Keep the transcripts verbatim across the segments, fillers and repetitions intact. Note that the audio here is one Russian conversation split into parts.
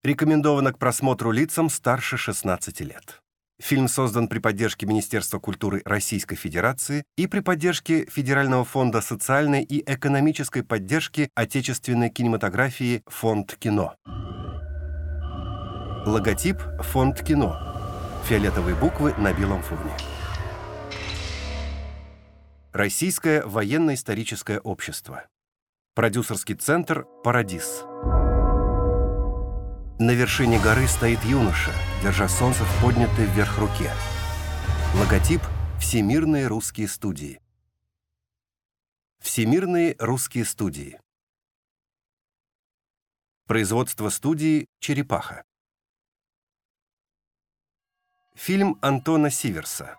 Рекомендовано к просмотру лицам старше шестнадцати лет. Фильм создан при поддержке Министерства культуры Российской Федерации и при поддержке Федерального фонда социальной и экономической поддержки отечественной кинематографии «Фонд кино». Логотип «Фонд кино». Фиолетовые буквы на белом фоне. Российское военно-историческое общество. Продюсерский центр «Парадис». На вершине горы стоит юноша, держа солнце в поднятой вверх руке. Логотип «Всемирные русские студии». Всемирные русские студии. Производство студии «Черепаха». Фильм Антона Сиверса.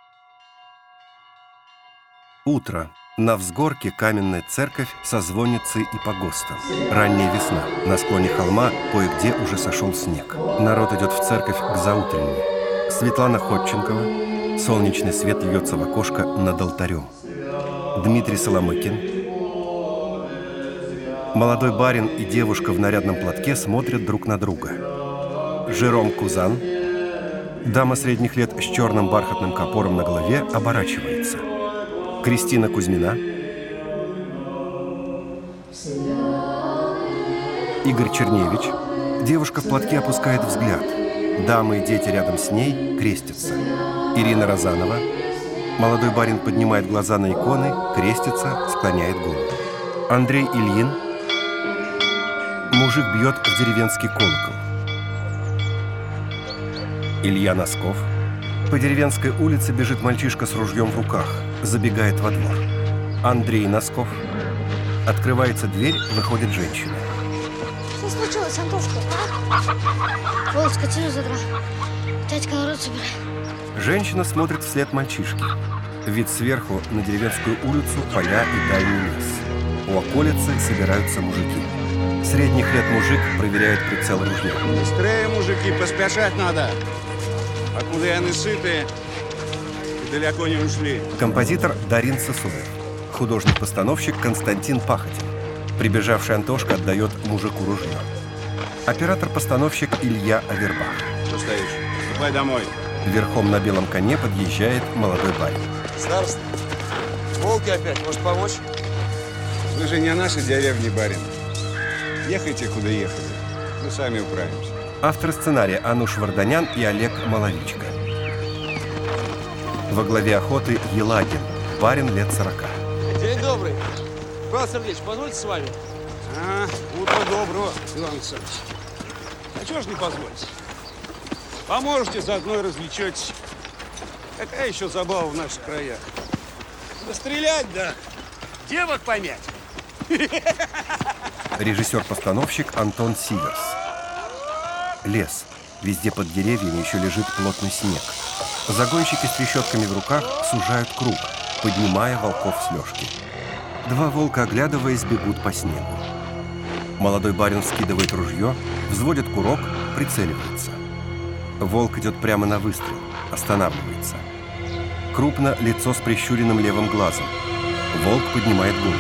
Утро. На взгорке каменная церковь со звонницей и погостом. Ранняя весна. На склоне холма кое-где уже сошел снег. Народ идет в церковь к заутренней. Светлана Ходченкова. Солнечный свет льется в окошко над алтарем. Дмитрий Соломыкин. Молодой барин и девушка в нарядном платке смотрят друг на друга. Жером Кузан. Дама средних лет с черным бархатным капором на голове оборачивается. Кристина Кузьмина. Игорь Черневич. Девушка в платке опускает взгляд. Дамы и дети рядом с ней крестятся. Ирина Розанова. Молодой барин поднимает глаза на иконы, крестится, склоняет голову. Андрей Ильин. Мужик бьет в деревенский колокол. Илья Носков. По деревенской улице бежит мальчишка с ружьем в руках, забегает во двор. Андрей Носков. Открывается дверь, выходит женщина. Что случилось, Антошка? А? Вот, скотину задрал. Дядька народ собирает. Женщина смотрит вслед мальчишки. Вид сверху на деревенскую улицу, поля и дальний лес. У околицы собираются мужики. Средних лет мужик проверяет прицел ружья. Быстрее, мужики, поспешать надо. Покуда яны сыты, и далеко не ушли. Композитор Дарин Сысоев. Художник-постановщик Константин Пахотин. Прибежавший Антошка отдает мужику ружье. Оператор-постановщик Илья Авербах. Что стоишь? Ступай домой. Верхом на белом коне подъезжает молодой барин. Староста, волки опять, может помочь? Вы же не наши деревни, барин. Ехайте, куда ехали. Мы сами управимся. Авторы сценария Ануш Варданян и Олег Маловичко. Во главе охоты Елагин, барин лет сорока. День добрый. Павел Сергеевич, позвольте с вами? А, утро доброго, Иван Александрович. А чего ж не позволить? Поможете, заодно и развлечетесь. Какая еще забава в наших краях? Пострелять, да девок помять. Режиссер-постановщик Антон Сиверс. Лес. Везде под деревьями еще лежит плотный снег. Загонщики с трещотками в руках сужают круг, поднимая волков с лёжки. Два волка, оглядываясь, бегут по снегу. Молодой барин скидывает ружье, взводит курок, прицеливается. Волк идет прямо на выстрел, останавливается. Крупно лицо с прищуренным левым глазом. Волк поднимает голову.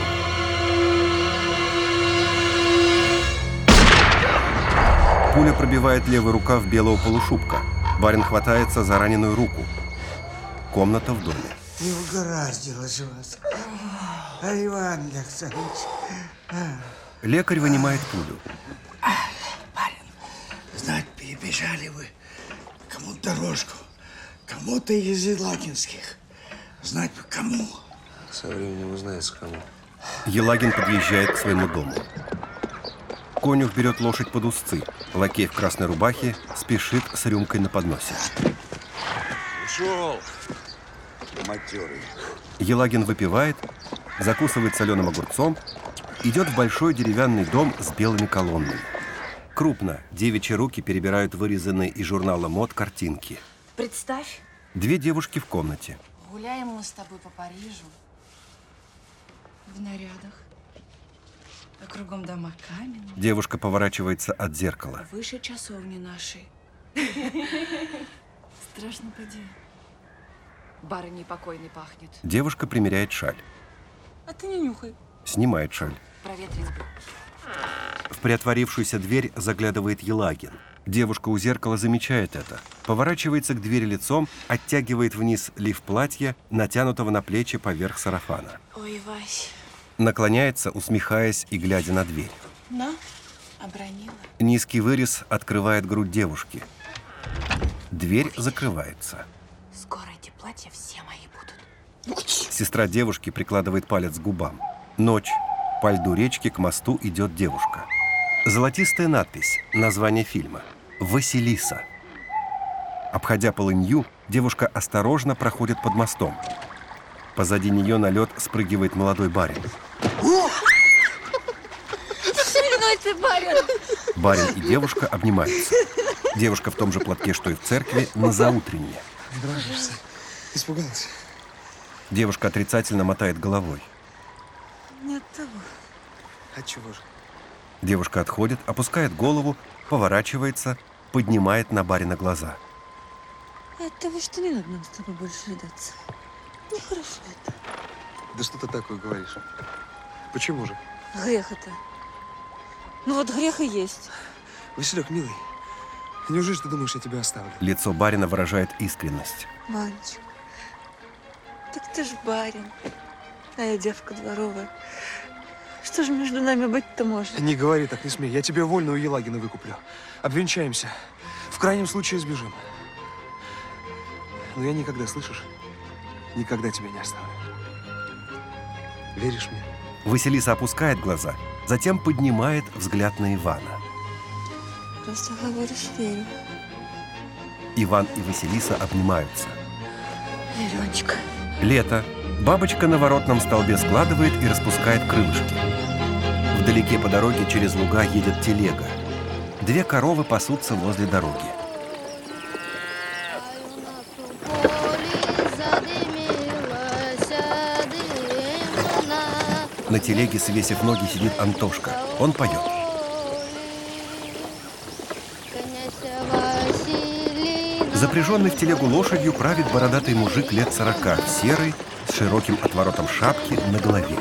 Пуля пробивает левый рукав белого полушубка. Барин хватается за раненую руку. Комната в доме. Не угораздило же вас. А, Иван Александрович. А. Лекарь вынимает пулю. А, барин, знать, перебежали вы кому-то дорожку. Кому-то из Елагинских. Знать бы кому. Со временем узнается кому. Елагин подъезжает к своему дому. Конюх берет лошадь под узцы. Лакей в красной рубахе спешит с рюмкой на подносе. Ушел. Матерый. Елагин выпивает, закусывает соленым огурцом, идет в большой деревянный дом с белыми колоннами. Крупно девичьи руки перебирают вырезанные из журнала мод картинки. Представь. Две девушки в комнате. Гуляем мы с тобой по Парижу. В нарядах. А кругом дома каменные. Девушка поворачивается от зеркала. Выше часовни нашей. Страшно поди. Барыней покойной пахнет. Девушка примеряет шаль. А ты не нюхай. Снимает шаль. Проветрить бы. В приотворившуюся дверь заглядывает Елагин. Девушка у зеркала замечает это, поворачивается к двери лицом, оттягивает вниз лиф платья, натянутого на плечи поверх сарафана. Ой, Вась. Наклоняется, усмехаясь и глядя на дверь. На, обронила. Низкий вырез открывает грудь девушки. Дверь закрывается. Скоро эти платья все мои будут. Сестра девушки прикладывает палец к губам. Ночь. По льду речки к мосту идет девушка. Золотистая надпись, название фильма. «Василиса». Обходя полынью, девушка осторожно проходит под мостом. Позади нее на лед спрыгивает молодой барин. Шальной ты, барин! Барин и девушка обнимаются. Девушка в том же платке, что и в церкви, на заутренне. Не дрожишься? Испугалась? Девушка отрицательно мотает головой. Не от того. Отчего же? Девушка отходит, опускает голову, поворачивается, поднимает на барина глаза. От того, что не надо нам с тобой больше видаться. Нехорошо это. Да что ты такое говоришь? Почему же? Грех это. Ну вот грех и есть. Василек, милый, неужели ты думаешь, я тебя оставлю? Лицо барина выражает искренность. Ванечка, так ты ж барин, а я девка дворовая. Что же между нами быть-то может? Не говори так, не смей. Я тебе вольно у Елагина выкуплю. Обвенчаемся. В крайнем случае сбежим. Но я никогда, слышишь? Никогда тебя не оставлю. Веришь мне? Василиса опускает глаза, затем поднимает взгляд на Ивана. Просто говоришь, верю. Иван и Василиса обнимаются. Веронечка. Лето. Бабочка на воротном столбе складывает и распускает крылышки. Вдалеке по дороге через луга едет телега. Две коровы пасутся возле дороги. На телеге, свесив ноги, сидит Антошка. Он поет. Запряженный в телегу лошадью правит бородатый мужик лет сорока, серый, с широким отворотом шапки на голове.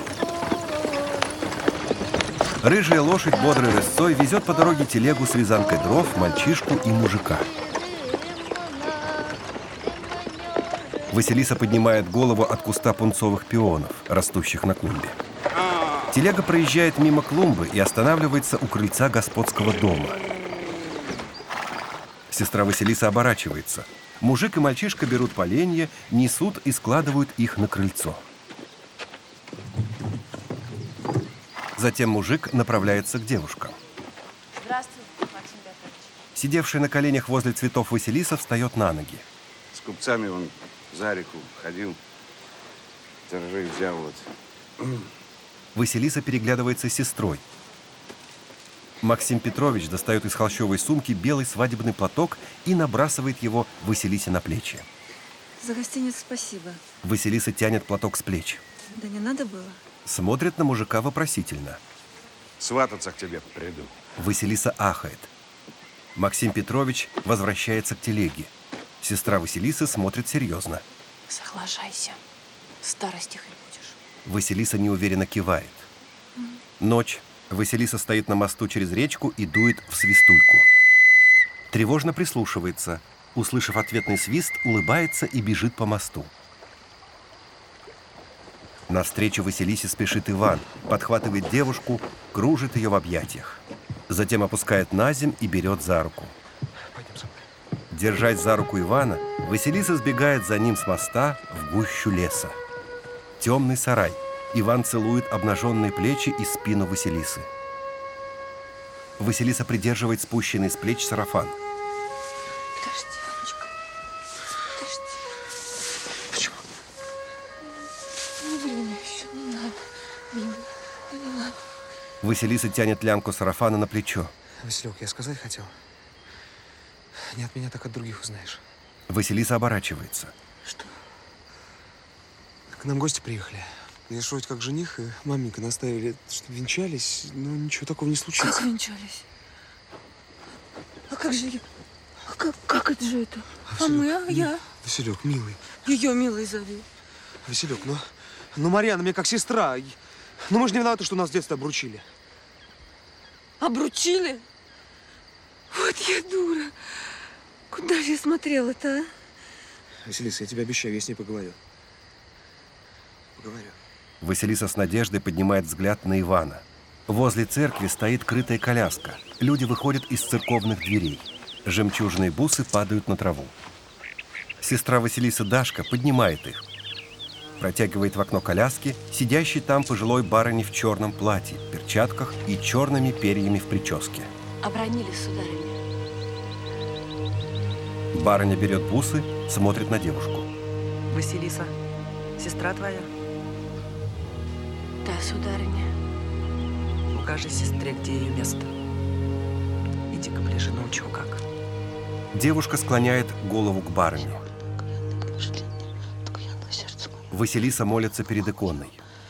Рыжая лошадь бодрой рысцой везет по дороге телегу с вязанкой дров, мальчишку и мужика. Василиса поднимает голову от куста пунцовых пионов, растущих на клумбе. Телега проезжает мимо клумбы и останавливается у крыльца господского дома. Сестра Василиса оборачивается. Мужик и мальчишка берут поленья, несут и складывают их на крыльцо. Затем мужик направляется к девушкам. Здравствуй, Максим Петрович. Сидевшая на коленях возле цветов Василиса встает на ноги. С купцами он за реку ходил, торжей взял вот. Василиса переглядывается с сестрой. Максим Петрович достает из холщовой сумки белый свадебный платок и набрасывает его Василисе на плечи. За гостиницу спасибо. Василиса тянет платок с плеч. Да не надо было. Смотрит на мужика вопросительно. Свататься к тебе приду. Василиса ахает. Максим Петрович возвращается к телеге. Сестра Василисы смотрит серьезно. Соглашайся. Старости хоть будешь. Василиса неуверенно кивает. Ночь. Василиса стоит на мосту через речку и дует в свистульку. Тревожно прислушивается. Услышав ответный свист, улыбается и бежит по мосту. Навстречу Василисе спешит Иван, подхватывает девушку, кружит ее в объятиях. Затем опускает на земь и берет за руку. Пойдем со мной. Держась за руку Ивана, Василиса сбегает за ним с моста в гущу леса. Темный сарай. Иван целует обнаженные плечи и спину Василисы. Василиса придерживает спущенный с плеч сарафан. Подожди, Ванечка. Подожди. Почему? Не время еще, не надо. Милый, ну не надо. Василиса тянет лямку сарафана на плечо. Василек, я сказать хотел. Не от меня, так от других узнаешь. Василиса оборачивается. Что? К нам гости приехали. Я ж вроде как жених, и маменька наставили, что венчались, но ничего такого не случилось. Как венчались? А как же я? А как, как это же это? А мы, а я? Василек, милый. Ее милой зови. Василек, ну, ну Марьяна мне как сестра. Ну мы же не виноваты, что нас с детства обручили. Обручили? Вот я дура. Куда же я смотрела-то, а? Василиса, я тебе обещаю, я с ней поговорю. Поговорю. Василиса с надеждой поднимает взгляд на Ивана. Возле церкви стоит крытая коляска. Люди выходят из церковных дверей. Жемчужные бусы падают на траву. Сестра Василисы Дашка поднимает их. Протягивает в окно коляски сидящей там пожилой барыни в черном платье, перчатках и черными перьями в прическе. Обронили, сударыня. Барыня берет бусы, смотрит на девушку. Василиса, сестра твоя? Да, сударыня. Укажи сестре, где ее место. Иди-ка ближе, научу как. Девушка склоняет голову к барыне. Василиса молится перед иконой.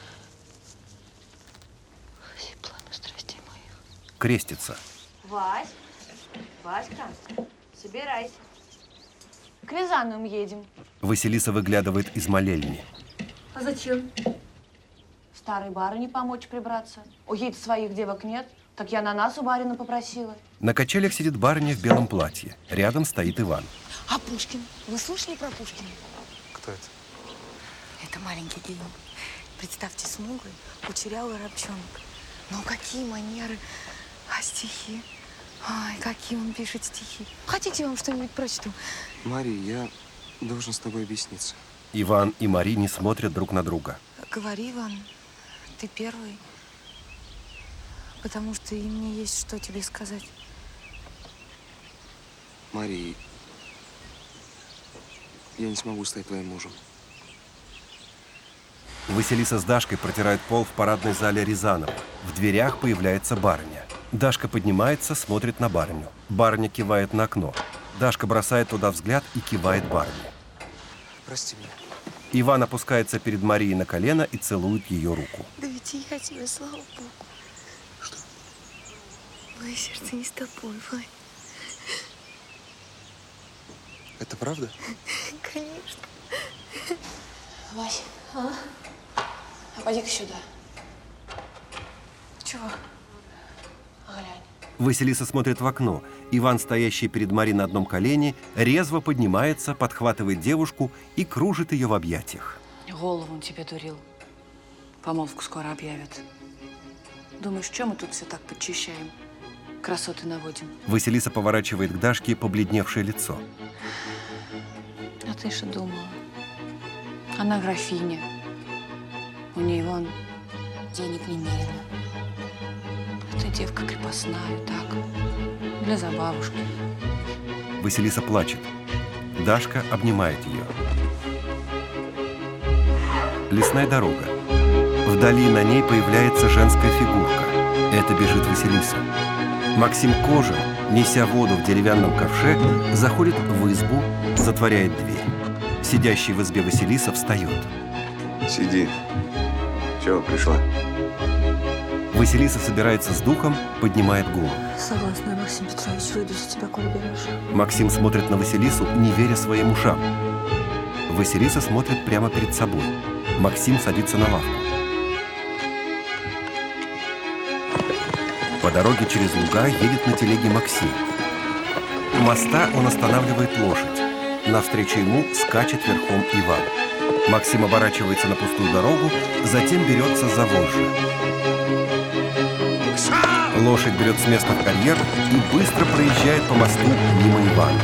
Крестится. Вась, Васька, собирайся. К Рязанам едем. Василиса выглядывает из молельни. А зачем? Старой барыне помочь прибраться. У ей своих девок нет, так я на нас у барина попросила. На качелях сидит барыня в белом платье. Рядом стоит Иван. А Пушкин? Вы слышали про Пушкина? Кто это? Это маленький гений. Представьте, смуглый, кучерявый рабчонок. Ну, какие манеры, а стихи. Ай, какие он пишет стихи. Хотите, я вам что-нибудь прочту? Мария, я должен с тобой объясниться. Иван и Мари не смотрят друг на друга. Говори, Иван, ты первый. Потому что и мне есть что тебе сказать. Мария, я не смогу стать твоим мужем. Василиса с Дашкой протирают пол в парадной зале Рязанова. В дверях появляется барыня. Дашка поднимается, смотрит на барыню. Барыня кивает на окно. Дашка бросает туда взгляд и кивает барыне. Прости меня. Иван опускается перед Марией на колено и целует ее руку. Да ведь и я тебе, слава Богу. Что? Мое сердце не с тобой, Вань. Это правда? Конечно. Вась, а? А поди-ка сюда. Чего? Глянь. Василиса смотрит в окно. Иван, стоящий перед Мари на одном колене, резво поднимается, подхватывает девушку и кружит ее в объятиях. Голову он тебе дурил. Помолвку скоро объявят. Думаешь, чем мы тут все так подчищаем? Красоты наводим. Василиса поворачивает к Дашке побледневшее лицо. А ты что думала? Она графиня. У нее вон денег немерено. А ты девка крепостная, так? Для забавушки. Василиса плачет. Дашка обнимает ее. Лесная дорога. Вдали на ней появляется женская фигурка. Это бежит Василиса. Максим Кожин, неся воду в деревянном ковше, заходит в избу, затворяет дверь. Сидящий в избе Василиса встает. Сиди. Чего пришла? Василиса собирается с духом, поднимает голову. Согласна, Максим Петрович, выйду за тебя, коль берешь. Максим смотрит на Василису, не веря своим ушам. Василиса смотрит прямо перед собой. Максим садится на лавку. По дороге через луга едет на телеге Максим. У моста он останавливает лошадь. Навстречу ему скачет верхом Иван. Максим оборачивается на пустую дорогу, затем берется за вожжи. Лошадь берет с места в карьер и быстро проезжает по мосту мимо Ивана.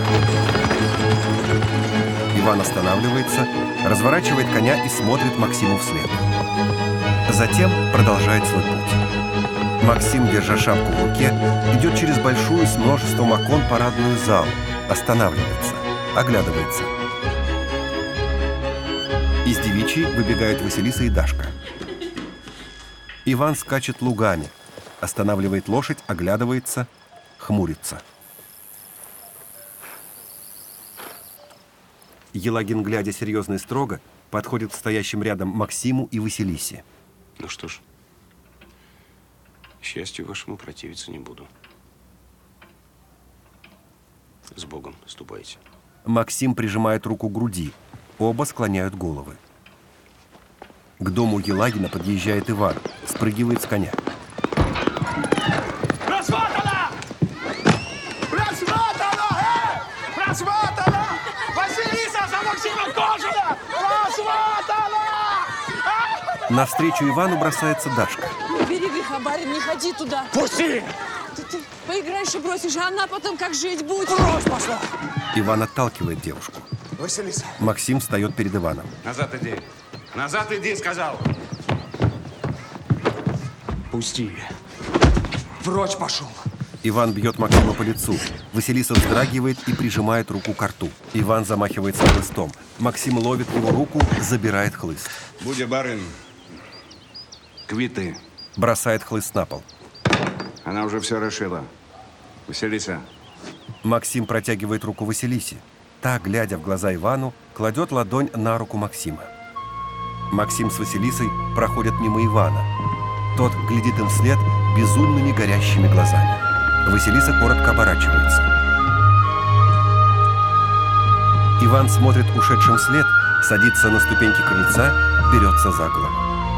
Иван останавливается, разворачивает коня и смотрит Максиму вслед. Затем продолжает свой путь. Максим, держа шапку в руке, идет через большую с множеством окон парадную залу, останавливается, оглядывается. Из девичьей выбегают Василиса и Дашка. Иван скачет лугами, останавливает лошадь, оглядывается, хмурится. Елагин, глядя серьезно и строго, подходит к стоящим рядом Максиму и Василисе. Ну что ж, счастью вашему противиться не буду. С Богом ступайте. Максим прижимает руку к груди. Оба склоняют головы. К дому Елагина подъезжает Иван, спрыгивает с коня. Развод! Сватана! Василиса за Максимом Кожина! Сватана! Навстречу Ивану бросается Дашка. Не бери греха, барин, не ходи туда. Пусти! Ты, ты поиграешь и бросишь, а она потом как жить будет? Брось, пошла! Иван отталкивает девушку. Василиса. Максим встает перед Иваном. Назад иди. Назад иди, сказал. Пусти. Прочь пошел. Иван бьет Максима по лицу. Василиса вздрагивает и прижимает руку к рту. Иван замахивается хлыстом. Максим ловит его руку, забирает хлыст. Будя барин, квиты. Бросает хлыст на пол. Она уже все решила. Василиса. Максим протягивает руку Василисе. Та, глядя в глаза Ивану, кладет ладонь на руку Максима. Максим с Василисой проходят мимо Ивана. Тот глядит им вслед безумными горящими глазами. Василиса коротко оборачивается. Иван смотрит ушедшим вслед, садится на ступеньки крыльца, берется за голову.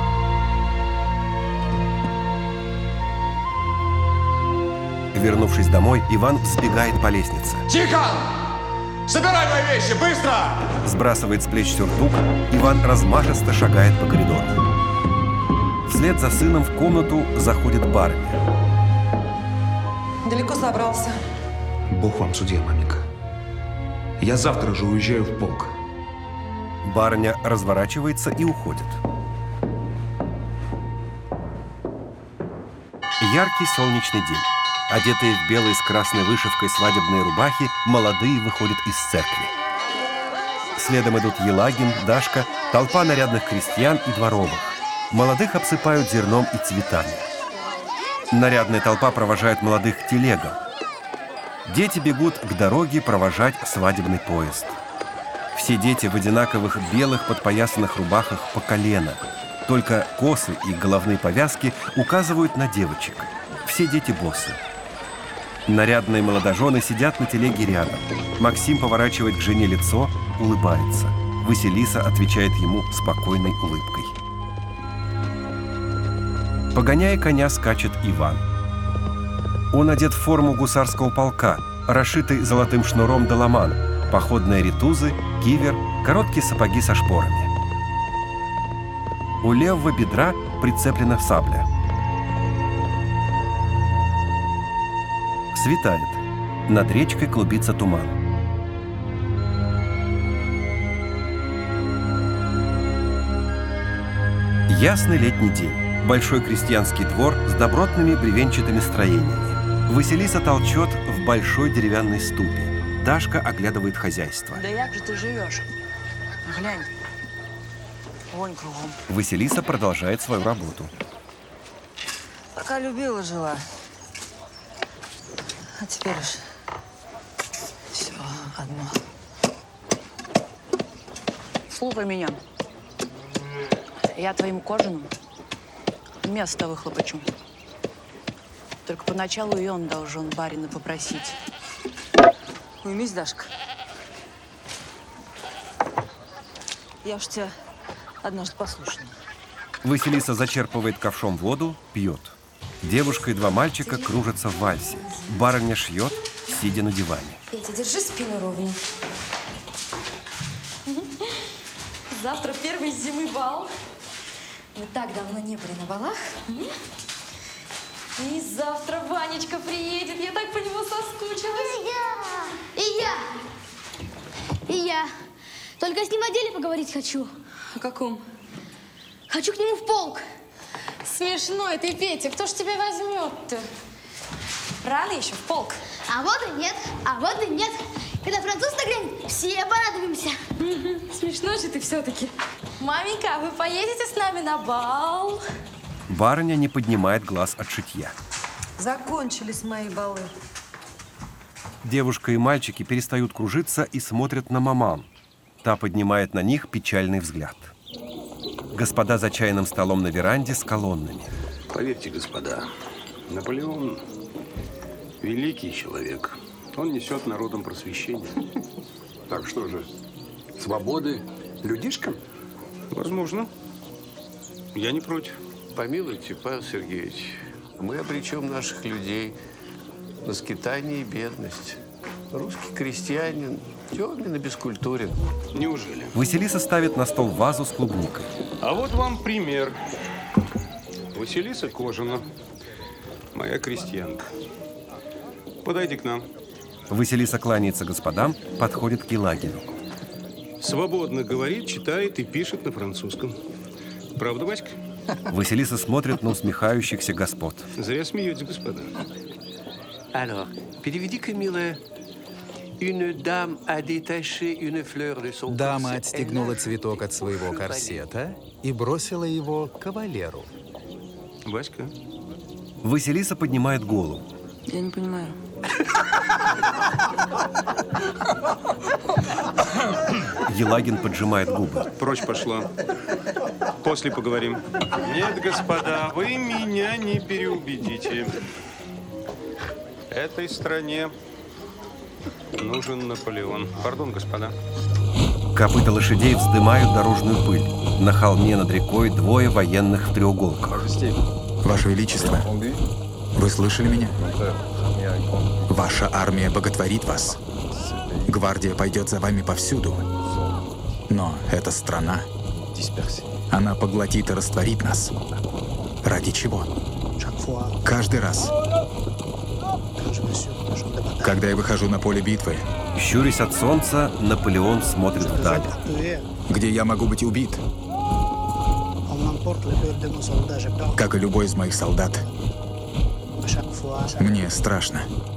Вернувшись домой, Иван сбегает по лестнице. Тихо! Собирай мои вещи, быстро! Сбрасывает с плеч сюртук, Иван размашисто шагает по коридору. Вслед за сыном в комнату заходит барыня. Далеко собрался? Бог вам судья, маменька. Я завтра же уезжаю в полк. Барыня разворачивается и уходит. Яркий солнечный день. Одетые в белые с красной вышивкой свадебные рубахи, молодые выходят из церкви. Следом идут Елагин, Дашка, толпа нарядных крестьян и дворовых. Молодых обсыпают зерном и цветами. Нарядная толпа провожает молодых к телегам. Дети бегут к дороге провожать свадебный поезд. Все дети в одинаковых белых подпоясанных рубахах по колено. Только косы и головные повязки указывают на девочек. Все дети боссы. Нарядные молодожены сидят на телеге рядом. Максим поворачивает к жене лицо, улыбается. Василиса отвечает ему спокойной улыбкой. Погоняя коня, скачет Иван. Он одет в форму гусарского полка, расшитый золотым шнуром доломан, походные ритузы, кивер, короткие сапоги со шпорами. У левого бедра прицеплена сабля. Светает. Над речкой клубится туман. Ясный летний день. Большой крестьянский двор с добротными бревенчатыми строениями. Василиса толчет в большой деревянной ступе. Дашка оглядывает хозяйство. Да як же ты живешь? Глянь. Вонь кругом. Василиса продолжает свою работу. Пока любила, жила. А теперь уж все одно. Слухай меня. Я твоим Кожиным место выхлопочу. Только поначалу и он должен барина попросить. Уймись, Дашка. Я уж тебя однажды послушала. Василиса зачерпывает ковшом воду, пьет. Девушка и два мальчика кружатся в вальсе. Барыня шьет, сидя на диване. Петя, держи спину ровно. Завтра первый зимы бал. Мы так давно не были на балах. И завтра Ванечка приедет. Я так по нему соскучилась. И я. И я. И я. Только с ним о деле поговорить хочу. О каком? Хочу к нему в полк. Смешной ты, Петя. Кто ж тебя возьмет-то? Рано еще в полк. А вот и нет. А вот и нет. Когда француз нагрянет, все порадуемся. Угу. Смешной же ты все-таки. Маменька, вы поедете с нами на бал? Барыня не поднимает глаз от шитья. Закончились мои балы. Девушка и мальчики перестают кружиться и смотрят на маман. Та поднимает на них печальный взгляд. Господа за чайным столом на веранде с колоннами. Поверьте, господа, Наполеон – великий человек. Он несет народам просвещение. Так что же, свободы людишкам? Возможно. Я не против. Помилуйте, Павел Сергеевич, мы обречем наших людей на скитание и бедность. Русский крестьянин, темный, бескультурен. Неужели? Василиса ставит на стол вазу с клубникой. А вот вам пример. Василиса Кожина, моя крестьянка. Подойди к нам. Василиса кланяется господам, подходит к Елагину. Свободно говорит, читает и пишет на французском. Правда, Васька? Василиса смотрит на усмехающихся господ. Зря смеетесь, господа. Alors, переведи-ка, милая. Une dame a détaché une fleur de son Дама corset. отстегнула цветок от своего корсета и бросила его кавалеру. Васька. Василиса поднимает голову. Я не понимаю. Елагин поджимает губы. Прочь пошла. После поговорим. Нет, господа, вы меня не переубедите. Этой стране нужен Наполеон. Пардон, господа. Копыта лошадей вздымают дорожную пыль. На холме над рекой двое военных в треуголках. Ваше Величество, вы слышали меня? Ваша армия боготворит вас. Гвардия пойдет за вами повсюду. Но эта страна, она поглотит и растворит нас. Ради чего? Каждый раз, когда я выхожу на поле битвы, Щурясь от солнца, Наполеон смотрит вдаль. где я могу быть убит, как и любой из моих солдат, мне страшно.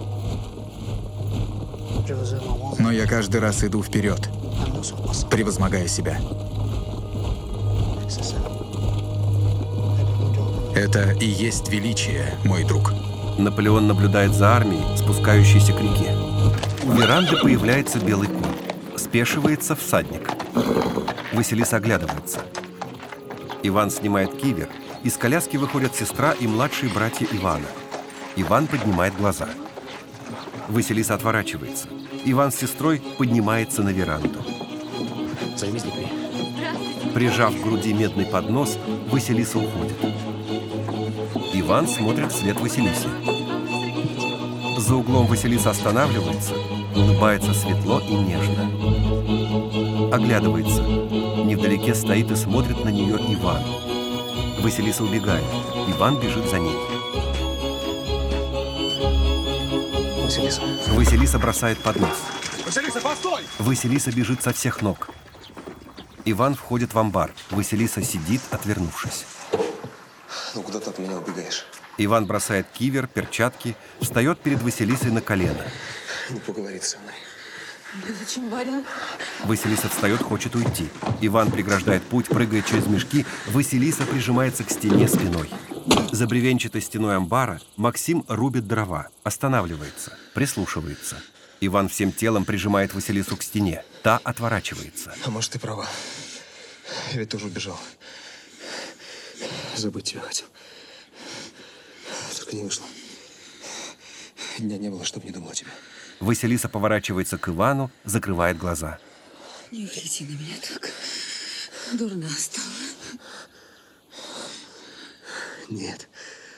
Но я каждый раз иду вперед, превозмогая себя. Это и есть величие, мой друг. Наполеон наблюдает за армией, спускающейся к реке. У веранды появляется белый конь. Спешивается всадник. Василиса оглядывается. Иван снимает кивер. Из коляски выходят сестра и младшие братья Ивана. Иван поднимает глаза. Василиса отворачивается. Иван с сестрой поднимается на веранду. Займись детьми. Прижав к груди медный поднос, Василиса уходит. Иван смотрит вслед Василисе. За углом Василиса останавливается, улыбается светло и нежно. Оглядывается. Невдалеке стоит и смотрит на нее Иван. Василиса убегает. Иван бежит за ней. Василиса. Василиса бросает поднос. Василиса, постой! Василиса бежит со всех ног. Иван входит в амбар. Василиса сидит, отвернувшись. Ну куда ты от меня убегаешь? Иван бросает кивер, перчатки, встает перед Василисой на колено. Не поговорит со мной. Зачем, барин? Василиса встает, хочет уйти. Иван преграждает путь, прыгает через мешки. Василиса прижимается к стене спиной. За бревенчатой стеной амбара Максим рубит дрова, останавливается, прислушивается. Иван всем телом прижимает Василису к стене. Та отворачивается. А может, ты права. Я ведь тоже убежал. Забыть тебя хотел. Только не вышло. Дня не было, чтобы не думал о тебе. Василиса поворачивается к Ивану, закрывает глаза. Не гляди на меня так. Дурно стало. Нет.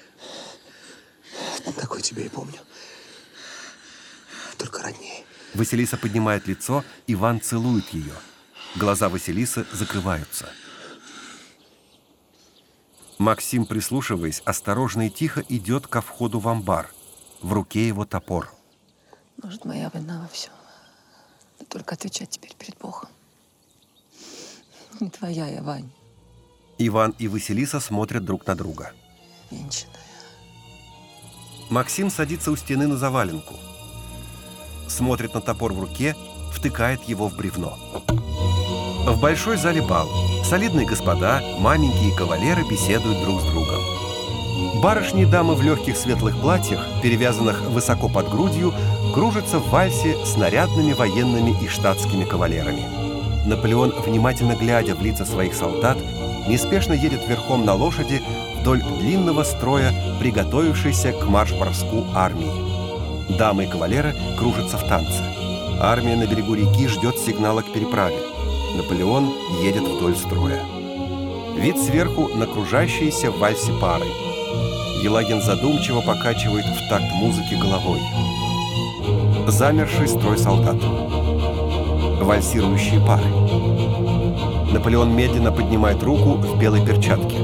Такой тебя и помню. Только роднее. Василиса поднимает лицо, Иван целует ее. Глаза Василисы закрываются. Максим, прислушиваясь, осторожно и тихо идет ко входу в амбар. В руке его топор. Может, моя вина во всем. Но только отвечать теперь перед Богом. Не твоя я, Вань. Иван и Василиса смотрят друг на друга. Венчанная. Максим садится у стены на заваленку. Смотрит на топор в руке, втыкает его в бревно. В большой зале бал. Солидные господа, маменьки и кавалеры беседуют друг с другом. Барышни и дамы в легких светлых платьях, перевязанных высоко под грудью, кружатся в вальсе с нарядными военными и штатскими кавалерами. Наполеон, внимательно глядя в лица своих солдат, неспешно едет верхом на лошади вдоль длинного строя, приготовившейся к марш-броску армии. Дамы и кавалеры кружатся в танце. Армия на берегу реки ждет сигнала к переправе. Наполеон едет вдоль строя. Вид сверху на кружащиеся в вальсе пары. Елагин задумчиво покачивает в такт музыки головой. Замерший строй солдат. Вальсирующие пары. Наполеон медленно поднимает руку в белой перчатке.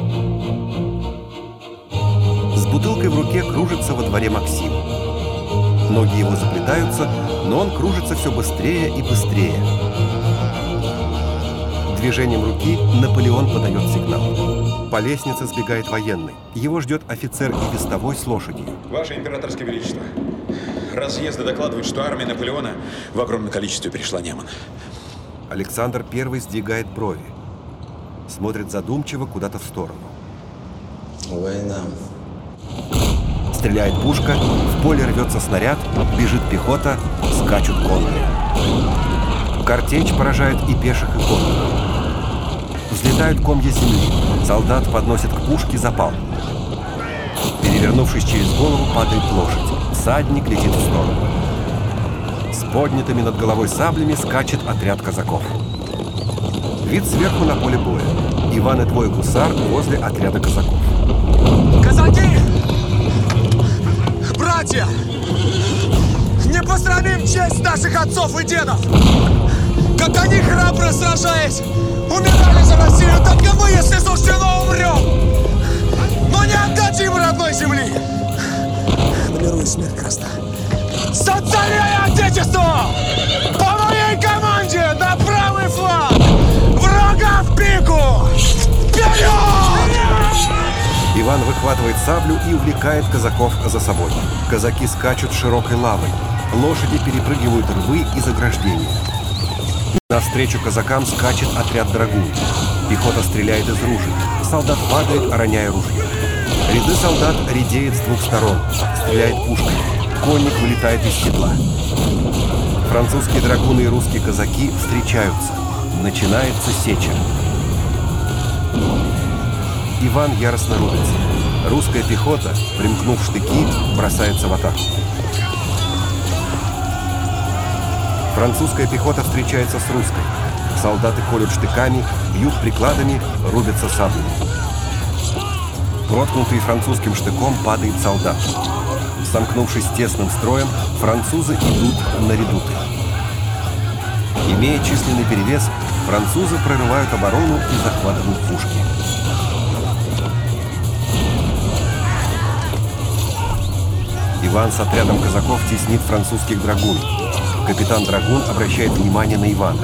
С бутылкой в руке кружится во дворе Максим. Ноги его заплетаются, но он кружится все быстрее и быстрее. Движением руки Наполеон подает сигнал. По лестнице сбегает военный. Его ждет офицер и вестовой с лошадью. Ваше императорское величество, разъезды докладывают, что армия Наполеона в огромном количестве перешла Неман. Александр Первый сдвигает брови. Смотрит задумчиво куда-то в сторону. Война. Стреляет пушка, в поле рвется снаряд, бежит пехота, скачут конные. Картечь поражает и пеших, и конных. Взлетают комья земли. Солдат подносит к пушке запал. Перевернувшись через голову, падает лошадь. Всадник летит в сторону. С поднятыми над головой саблями скачет отряд казаков. Вид сверху на поле боя. Иван и двое гусар возле отряда казаков. Казаки! Братья! Не посрамим честь наших отцов и дедов! Как они, храбро сражаясь, умирали за Россию, так и мы, если суждено, умрем! Но не отдадим родной земли! На миру и смерть красна. За царя и отечество! По моей команде на правый фланг! Врага в пику! Вперед! Иван выхватывает саблю и увлекает казаков за собой. Казаки скачут широкой лавой. Лошади перепрыгивают рвы и заграждения. Навстречу казакам скачет отряд драгун. Пехота стреляет из ружей. Солдат падает, роняя ружье. Ряды солдат редеет с двух сторон. Стреляет пушкой. Конник вылетает из седла. Французские драгуны и русские казаки встречаются. Начинается сеча. Иван яростно рубится. Русская пехота, примкнув штыки, бросается в атаку. Французская пехота встречается с русской. Солдаты колют штыками, бьют прикладами, рубятся саблями. Проткнутый французским штыком падает солдат. Сомкнувшись тесным строем, французы идут на редуты. Имея численный перевес, французы прорывают оборону и захватывают пушки. Иван с отрядом казаков теснит французских драгун. Капитан драгун обращает внимание на Ивана.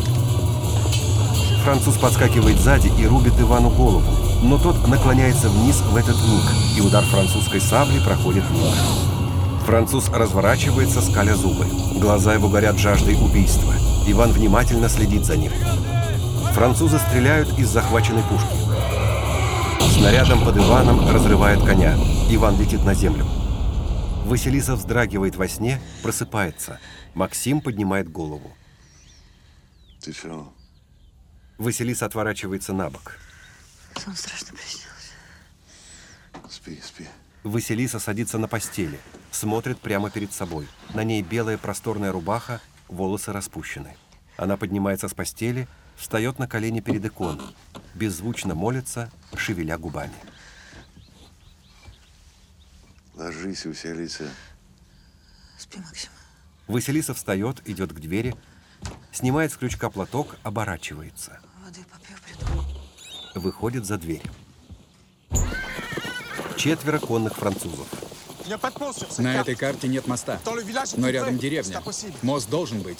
Француз подскакивает сзади и рубит Ивану голову, но тот наклоняется вниз в этот миг, и удар французской сабли проходит мимо. Француз разворачивается, скаля зубы. Глаза его горят жаждой убийства. Иван внимательно следит за ним. Французы стреляют из захваченной пушки. Снарядом под Иваном разрывает коня. Иван летит на землю. Василиса вздрагивает во сне, просыпается. Максим поднимает голову. Ты что? Василиса отворачивается на бок. Сон страшно приснился. Спи, спи. Василиса садится на постели, смотрит прямо перед собой. На ней белая просторная рубаха, волосы распущены. Она поднимается с постели, встает на колени перед иконой, беззвучно молится, шевеля губами. Ложись, Василиса. Спи, Максим. Василиса встает, идет к двери, снимает с крючка платок, оборачивается. Воды попью, приду. Выходит за дверь. Четверо конных французов. На этой карте нет моста, но рядом деревня. Мост должен быть.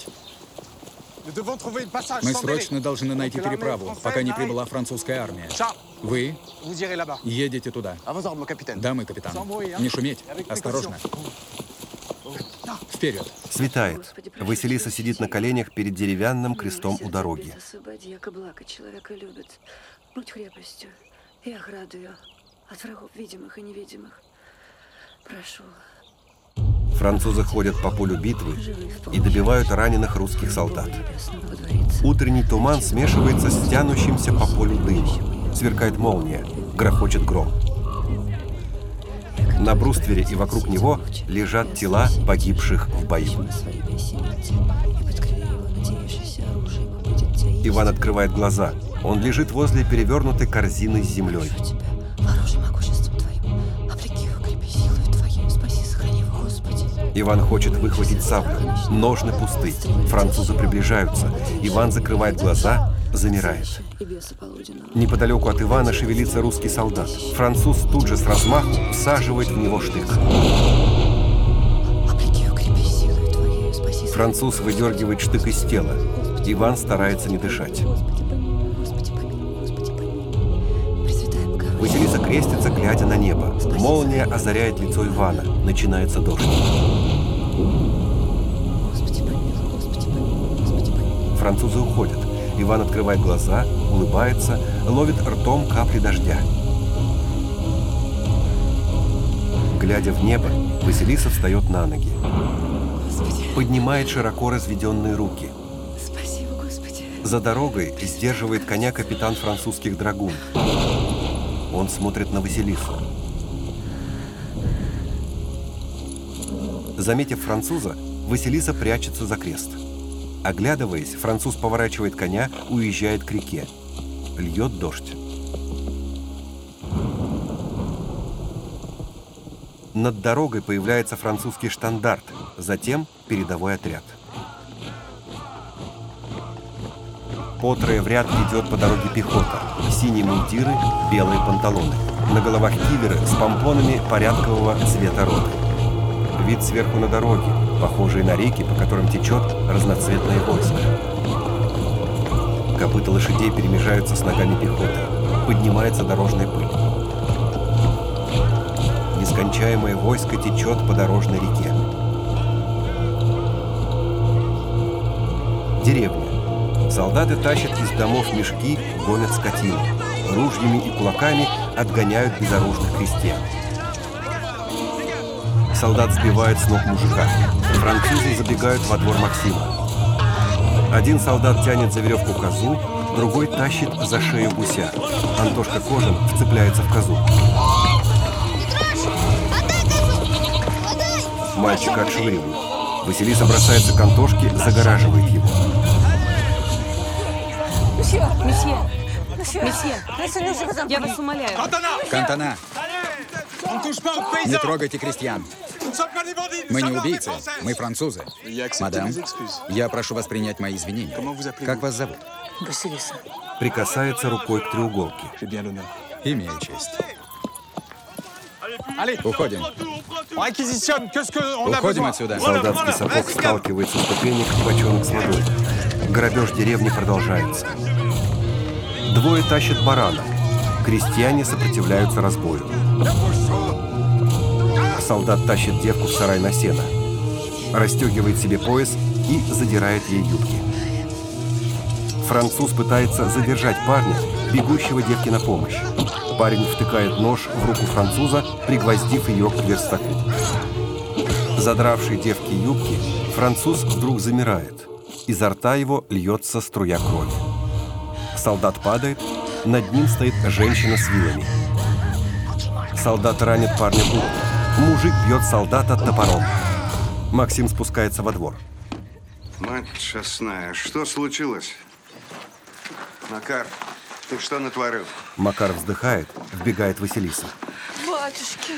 Мы срочно должны найти переправу, пока не прибыла французская армия. Вы едете туда. Да, мы, капитан. Не шуметь. Осторожно. Вперед. Светает. Василиса сидит на коленях перед деревянным крестом у дороги. Освободи, яко благо человека любит. Будь крепостью и оградою от врагов видимых и невидимых. Прошу. Французы ходят по полю битвы и добивают раненых русских солдат. Утренний туман смешивается с тянущимся по полю дымом. Сверкает молния, грохочет гром. На бруствере и вокруг него лежат тела погибших в бою. Иван открывает глаза. Он лежит возле перевернутой корзины с землей. Иван хочет выхватить саблю. Ножны пусты. Французы приближаются. Иван закрывает глаза, замирает. Неподалеку от Ивана шевелится русский солдат. Француз тут же с размаху всаживает в него штык. Француз выдергивает штык из тела. Иван старается не дышать. Василиса крестится, глядя на небо. Молния озаряет лицо Ивана. Начинается дождь. Французы уходят. Иван открывает глаза, улыбается, ловит ртом капли дождя. Глядя в небо, Василиса встает на ноги. Поднимает широко разведенные руки. Спасибо, Господи. За дорогой сдерживает коня капитан французских драгун. Он смотрит на Василису. Заметив француза, Василиса прячется за крест. Оглядываясь, француз поворачивает коня, уезжает к реке. Льет дождь. Над дорогой появляется французский штандарт, затем передовой отряд. По трое в ряд идет по дороге пехота. Синие мундиры, белые панталоны. На головах киверы с помпонами порядкового цвета роты. Вид сверху на дороге, похожие на реки, по которым течет разноцветное войско. Копыта лошадей перемежаются с ногами пехоты. Поднимается дорожная пыль. Нескончаемое войско течет по дорожной реке. Деревня. Солдаты тащат из домов мешки, гонят скотину. Ружьями и кулаками отгоняют безоружных крестьян. Солдат сбивает с ног мужика. Французы забегают во двор Максима. Один солдат тянет за веревку козу, другой тащит за шею гуся. Антошка Кожин вцепляется в козу. Мальчика отшвыривают. Василиса бросается к Антошке, загораживает его. Месье, месье, месье, я вас умоляю. Кантона! Не трогайте крестьян. Мы не убийцы, мы французы. Мадам, я прошу вас принять мои извинения. Как вас зовут? Василиса. Прикасается рукой к треуголке. Имею честь. Уходим. Уходим отсюда. Солдатский сапог сталкивается с ступенек в бочонок с водой. Грабеж деревни продолжается. Двое тащат барана. Крестьяне сопротивляются разбою. Солдат тащит девку в сарай на сено. Расстегивает себе пояс и задирает ей юбки. Француз пытается задержать парня, бегущего девке на помощь. Парень втыкает нож в руку француза, пригвоздив ее к верстаку. Задравший девке юбки, француз вдруг замирает. Изо рта его льется струя крови. Солдат падает, над ним стоит женщина с вилами. Солдат ранит парня в руку. Мужик бьет солдата топором. Максим спускается во двор. Мать честная, что случилось? Макар, ты что натворил? Макар вздыхает, вбегает Василиса. Батюшки.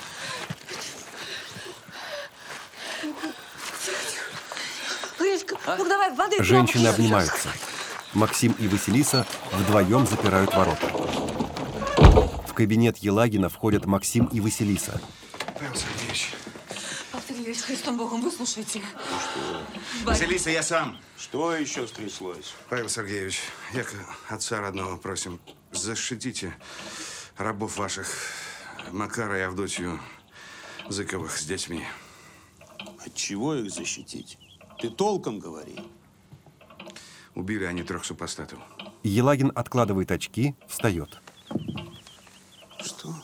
Гришка, ну давай воды. Женщины обнимаются. Максим и Василиса вдвоем запирают ворота. В кабинет Елагина входят Максим и Василиса. Павел Сергеевич. Павел Сергеевич, Христом Богом, выслушайте. Василиса, я сам. Что еще стряслось? Павел Сергеевич, яко отца родного просим, защитите рабов ваших, Макара и Авдотью Зыковых с детьми. От чего их защитить? Ты толком говори. Убили они трех супостатов. Елагин откладывает очки, встает. Что?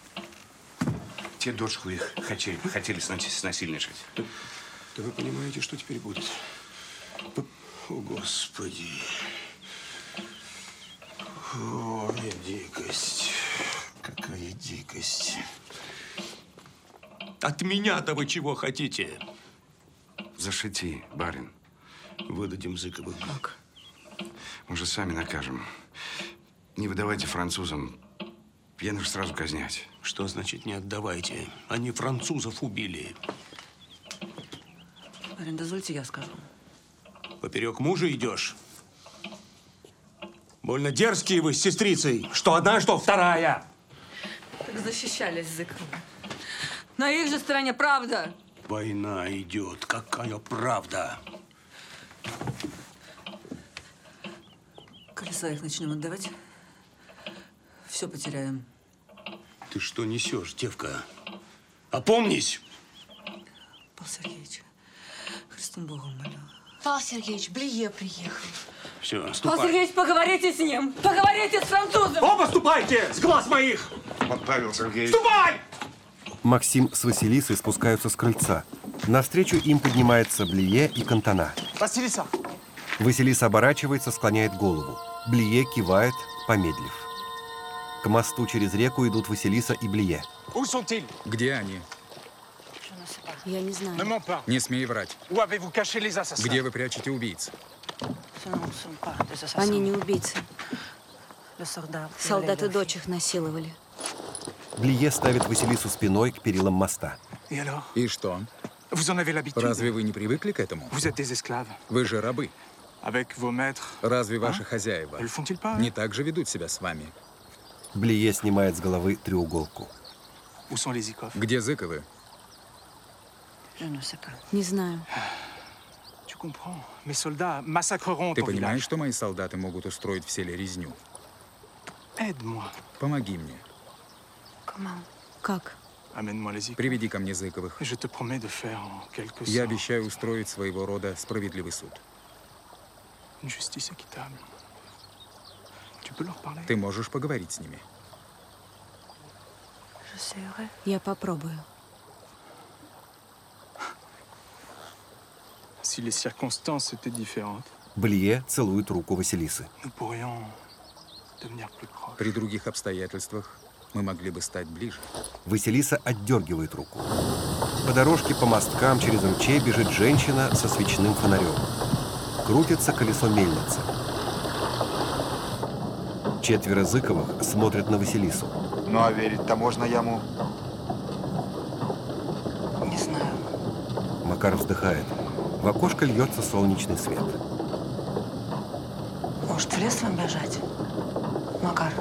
Те дочку их хотели, хотели снасильничать. Да, да вы понимаете, что теперь будет? О, Господи. О, дикость. Какая дикость. От меня-то вы чего хотите? Зашити, барин. Выдадим Зыковых. Как? Мы же сами накажем. Не выдавайте французам. Пьяных сразу казнять. Что значит не отдавайте? Они французов убили. Барин, дозвольте, я скажу. Поперек мужа идешь. Больно дерзкие вы с сестрицей. Что одна, что вторая. Так защищались Зыковы. На их же стороне правда. Война идет. Какая правда? Коли своих начнем отдавать, все потеряем. Ты что несешь, девка? Опомнись! Павел Сергеевич, Христом Богом молю. Павел Сергеевич, Блие приехал. Все, ступай. Павел Сергеевич, поговорите с ним! Поговорите с французом! Оба ступайте! С глаз моих! Павел Сергеевич. Ступай! Максим с Василисой спускаются с крыльца. Навстречу им поднимаются Блие и Кантана. Василиса! Василиса оборачивается, склоняет голову. Блие кивает, помедлив. К мосту через реку идут Василиса и Блие. Где они? Я не знаю. Не смей врать. Где вы прячете убийц? Они не убийцы. Солдаты дочь их насиловали. Блие ставит Василису спиной к перилам моста. И что? Разве вы не привыкли к этому? Вы же рабы. Разве ваши хозяева не так же ведут себя с вами? Блие снимает с головы треуголку. Где Зыковы? Не знаю. Ты понимаешь, что мои солдаты могут устроить в селе резню? Помоги мне. Как? Приведи ко мне Зыковых. Я обещаю устроить своего рода справедливый суд. Ты можешь поговорить с ними? Я попробую. Блие целует руку Василисы. При других обстоятельствах мы могли бы стать ближе. Василиса отдергивает руку. По дорожке по мосткам через ручей бежит женщина со свечным фонарем. Крутится колесо мельницы. Четверо Зыковых смотрят на Василису. Ну а верить-то можно ему? Не знаю. Макар вздыхает. В окошко льется солнечный свет. Может, в лес вам бежать? Макар?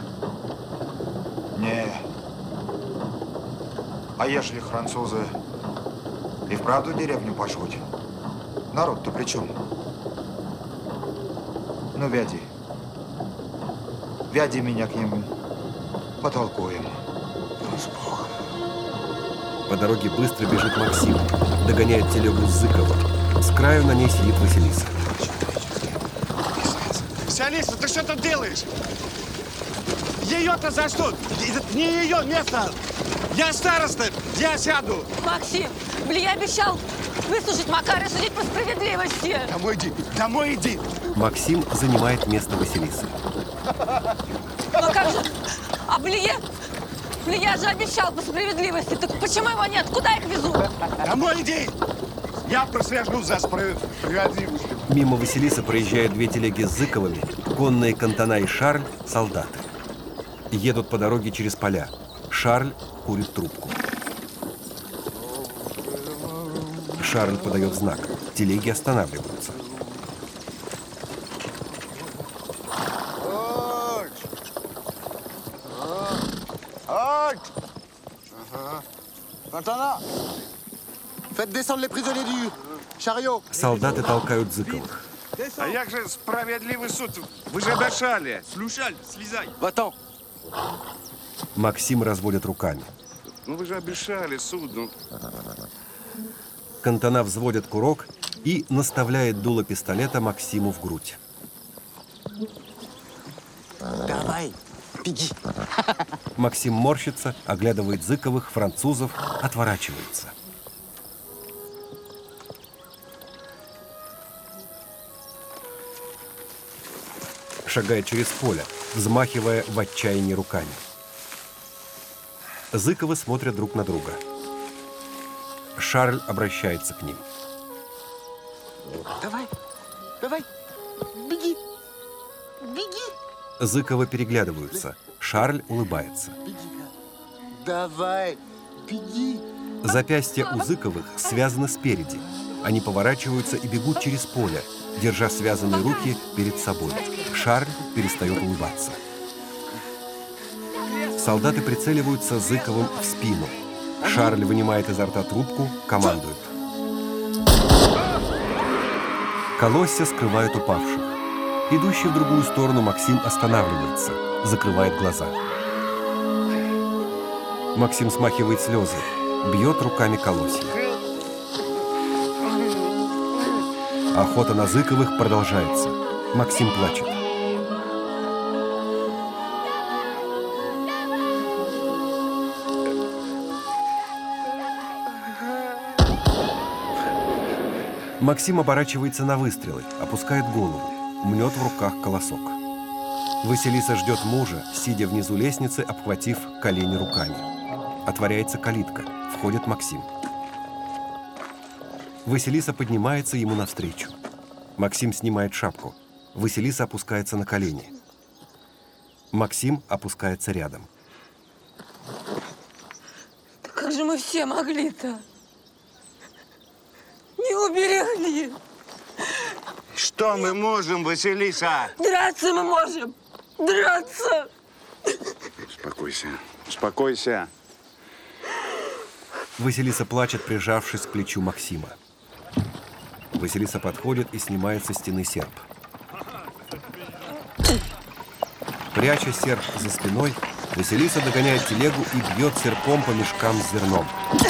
Не. А ежели французы и вправду деревню пошлют? Народ-то при чем? Ну, вяди. Вяди меня к ним. Потолкуем. По дороге быстро бежит Максим. Догоняет телегу Зыкова. С краю на ней сидит Василиса. Василиса, ты что тут делаешь? Ее-то за что? Это не ее место. Я староста, я сяду. Максим, Блие обещал выслушать Макара и судить по справедливости. Домой иди, домой иди. Максим занимает место Василисы. Ну как же? А Блие? Блие же обещал по справедливости. Так почему его нет? Куда их везут? Домой иди. Я прослежу за справедливостью. Мимо Василисы проезжают две телеги с Зыковыми, конные Кантана и Шарль – солдаты. Едут по дороге через поля. Шарль курит трубку. Шарль подает знак. Телеги останавливаются. Солдаты толкают Зыковых. А як же справедливый суд? Вы же обещали. Слушай, слезай. Батон. Максим разводит руками. Ну вы же обещали суд. Ну. Кантана взводит курок и наставляет дуло пистолета Максиму в грудь. Давай, беги. Максим морщится, оглядывает Зыковых, французов, отворачивается. Шагает через поле, взмахивая в отчаянии руками. Зыковы смотрят друг на друга. Шарль обращается к ним. Давай, давай, беги, беги. Зыковы переглядываются. Шарль улыбается. Давай, беги. Запястья у Зыковых связаны спереди. Они поворачиваются и бегут через поле, держа связанные руки перед собой. Шарль перестает улыбаться. Солдаты прицеливаются Зыковым в спину. Шарль вынимает изо рта трубку, командует. Колосья скрывают упавших. Идущий в другую сторону Максим останавливается, закрывает глаза. Максим смахивает слезы, бьет руками колосья. Охота на Зыковых продолжается. Максим плачет. Максим оборачивается на выстрелы, опускает голову, мнет в руках колосок. Василиса ждет мужа, сидя внизу лестницы, обхватив колени руками. Отворяется калитка, входит Максим. Василиса поднимается ему навстречу. Максим снимает шапку. Василиса опускается на колени. Максим опускается рядом. Да как же мы все могли-то? Не уберегли. Что мы можем, Василиса? Драться мы можем. Драться. Успокойся. Успокойся. Василиса плачет, прижавшись к плечу Максима. Василиса подходит и снимает со стены серп. Пряча серп за спиной, Василиса догоняет телегу и бьет серпом по мешкам с зерном.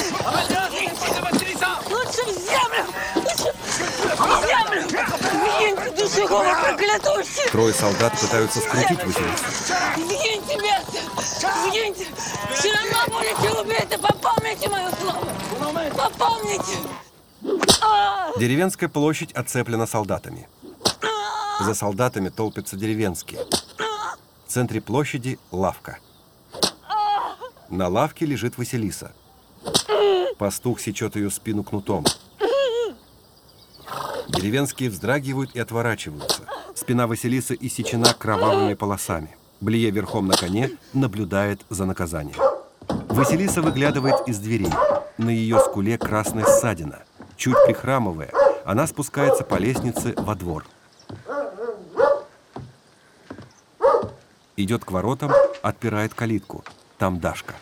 Лучше в землю! Лучше в землю! Сгинь, душегуба проклятущий! Трое солдат пытаются скрутить Василису. Сгиньте, бесы! Сгиньте! Все равно будете убиты! Попомните мое слово! Попомните! Деревенская площадь оцеплена солдатами. За солдатами толпятся деревенские. В центре площади лавка. На лавке лежит Василиса. Пастух сечет ее спину кнутом. Деревенские вздрагивают и отворачиваются. Спина Василисы иссечена кровавыми полосами. Блие верхом на коне наблюдает за наказанием. Василиса выглядывает из дверей. На ее скуле красная ссадина. Чуть прихрамывая, она спускается по лестнице во двор. Идет к воротам, отпирает калитку. Там Дашка.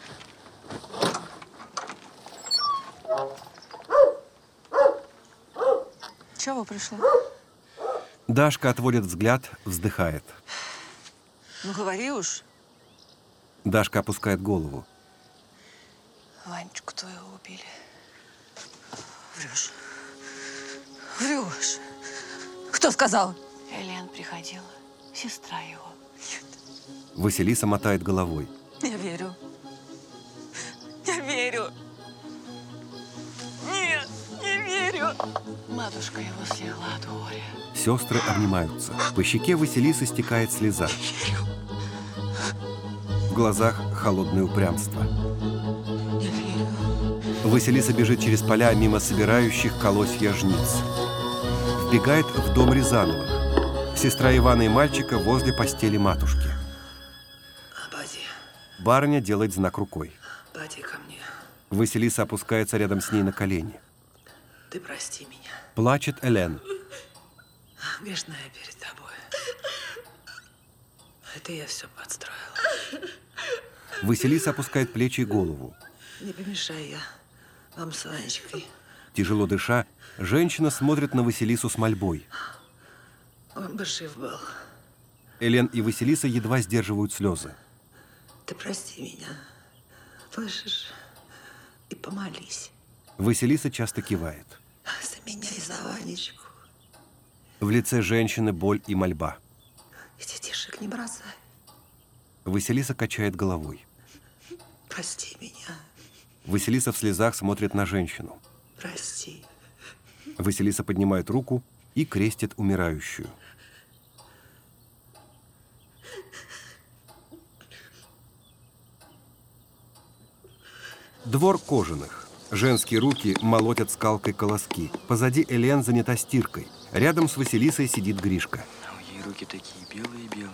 Чего пришла? Дашка отводит взгляд, вздыхает. Ну, говори уж. Дашка опускает голову. Ванечку твоего убили. Врешь. Врешь. Кто сказал? Элен приходила. Сестра его. Василиса мотает головой. Я верю. Я верю. Нет, не верю. Матушка его слегла от горя. Сестры обнимаются. По щеке Василисы стекает слеза. В глазах холодное упрямство. Василиса бежит через поля мимо собирающих колосья жниц. Вбегает в дом Рязановых. Сестра Ивана и мальчика возле постели матушки. Абади. Барыня делает знак рукой. Абади ко мне. Василиса опускается рядом с ней на колени. Ты прости меня. Плачет Элен. Грешная перед тобой. Это я все подстроила. Василиса опускает плечи и голову. Не помешай я вам с Ванечкой. Тяжело дыша, женщина смотрит на Василису с мольбой. Он бы жив был. Элен и Василиса едва сдерживают слезы. Ты прости меня. Слышишь? И помолись. Василиса часто кивает. За меня и за Ванечку. В лице женщины боль и мольба. И детишек не бросай. Василиса качает головой. Прости меня. Василиса в слезах смотрит на женщину. Прости. Василиса поднимает руку и крестит умирающую. Двор Кожаных. Женские руки молотят скалкой колоски. Позади Элен занята стиркой. Рядом с Василисой сидит Гришка. У ей руки такие белые-белые.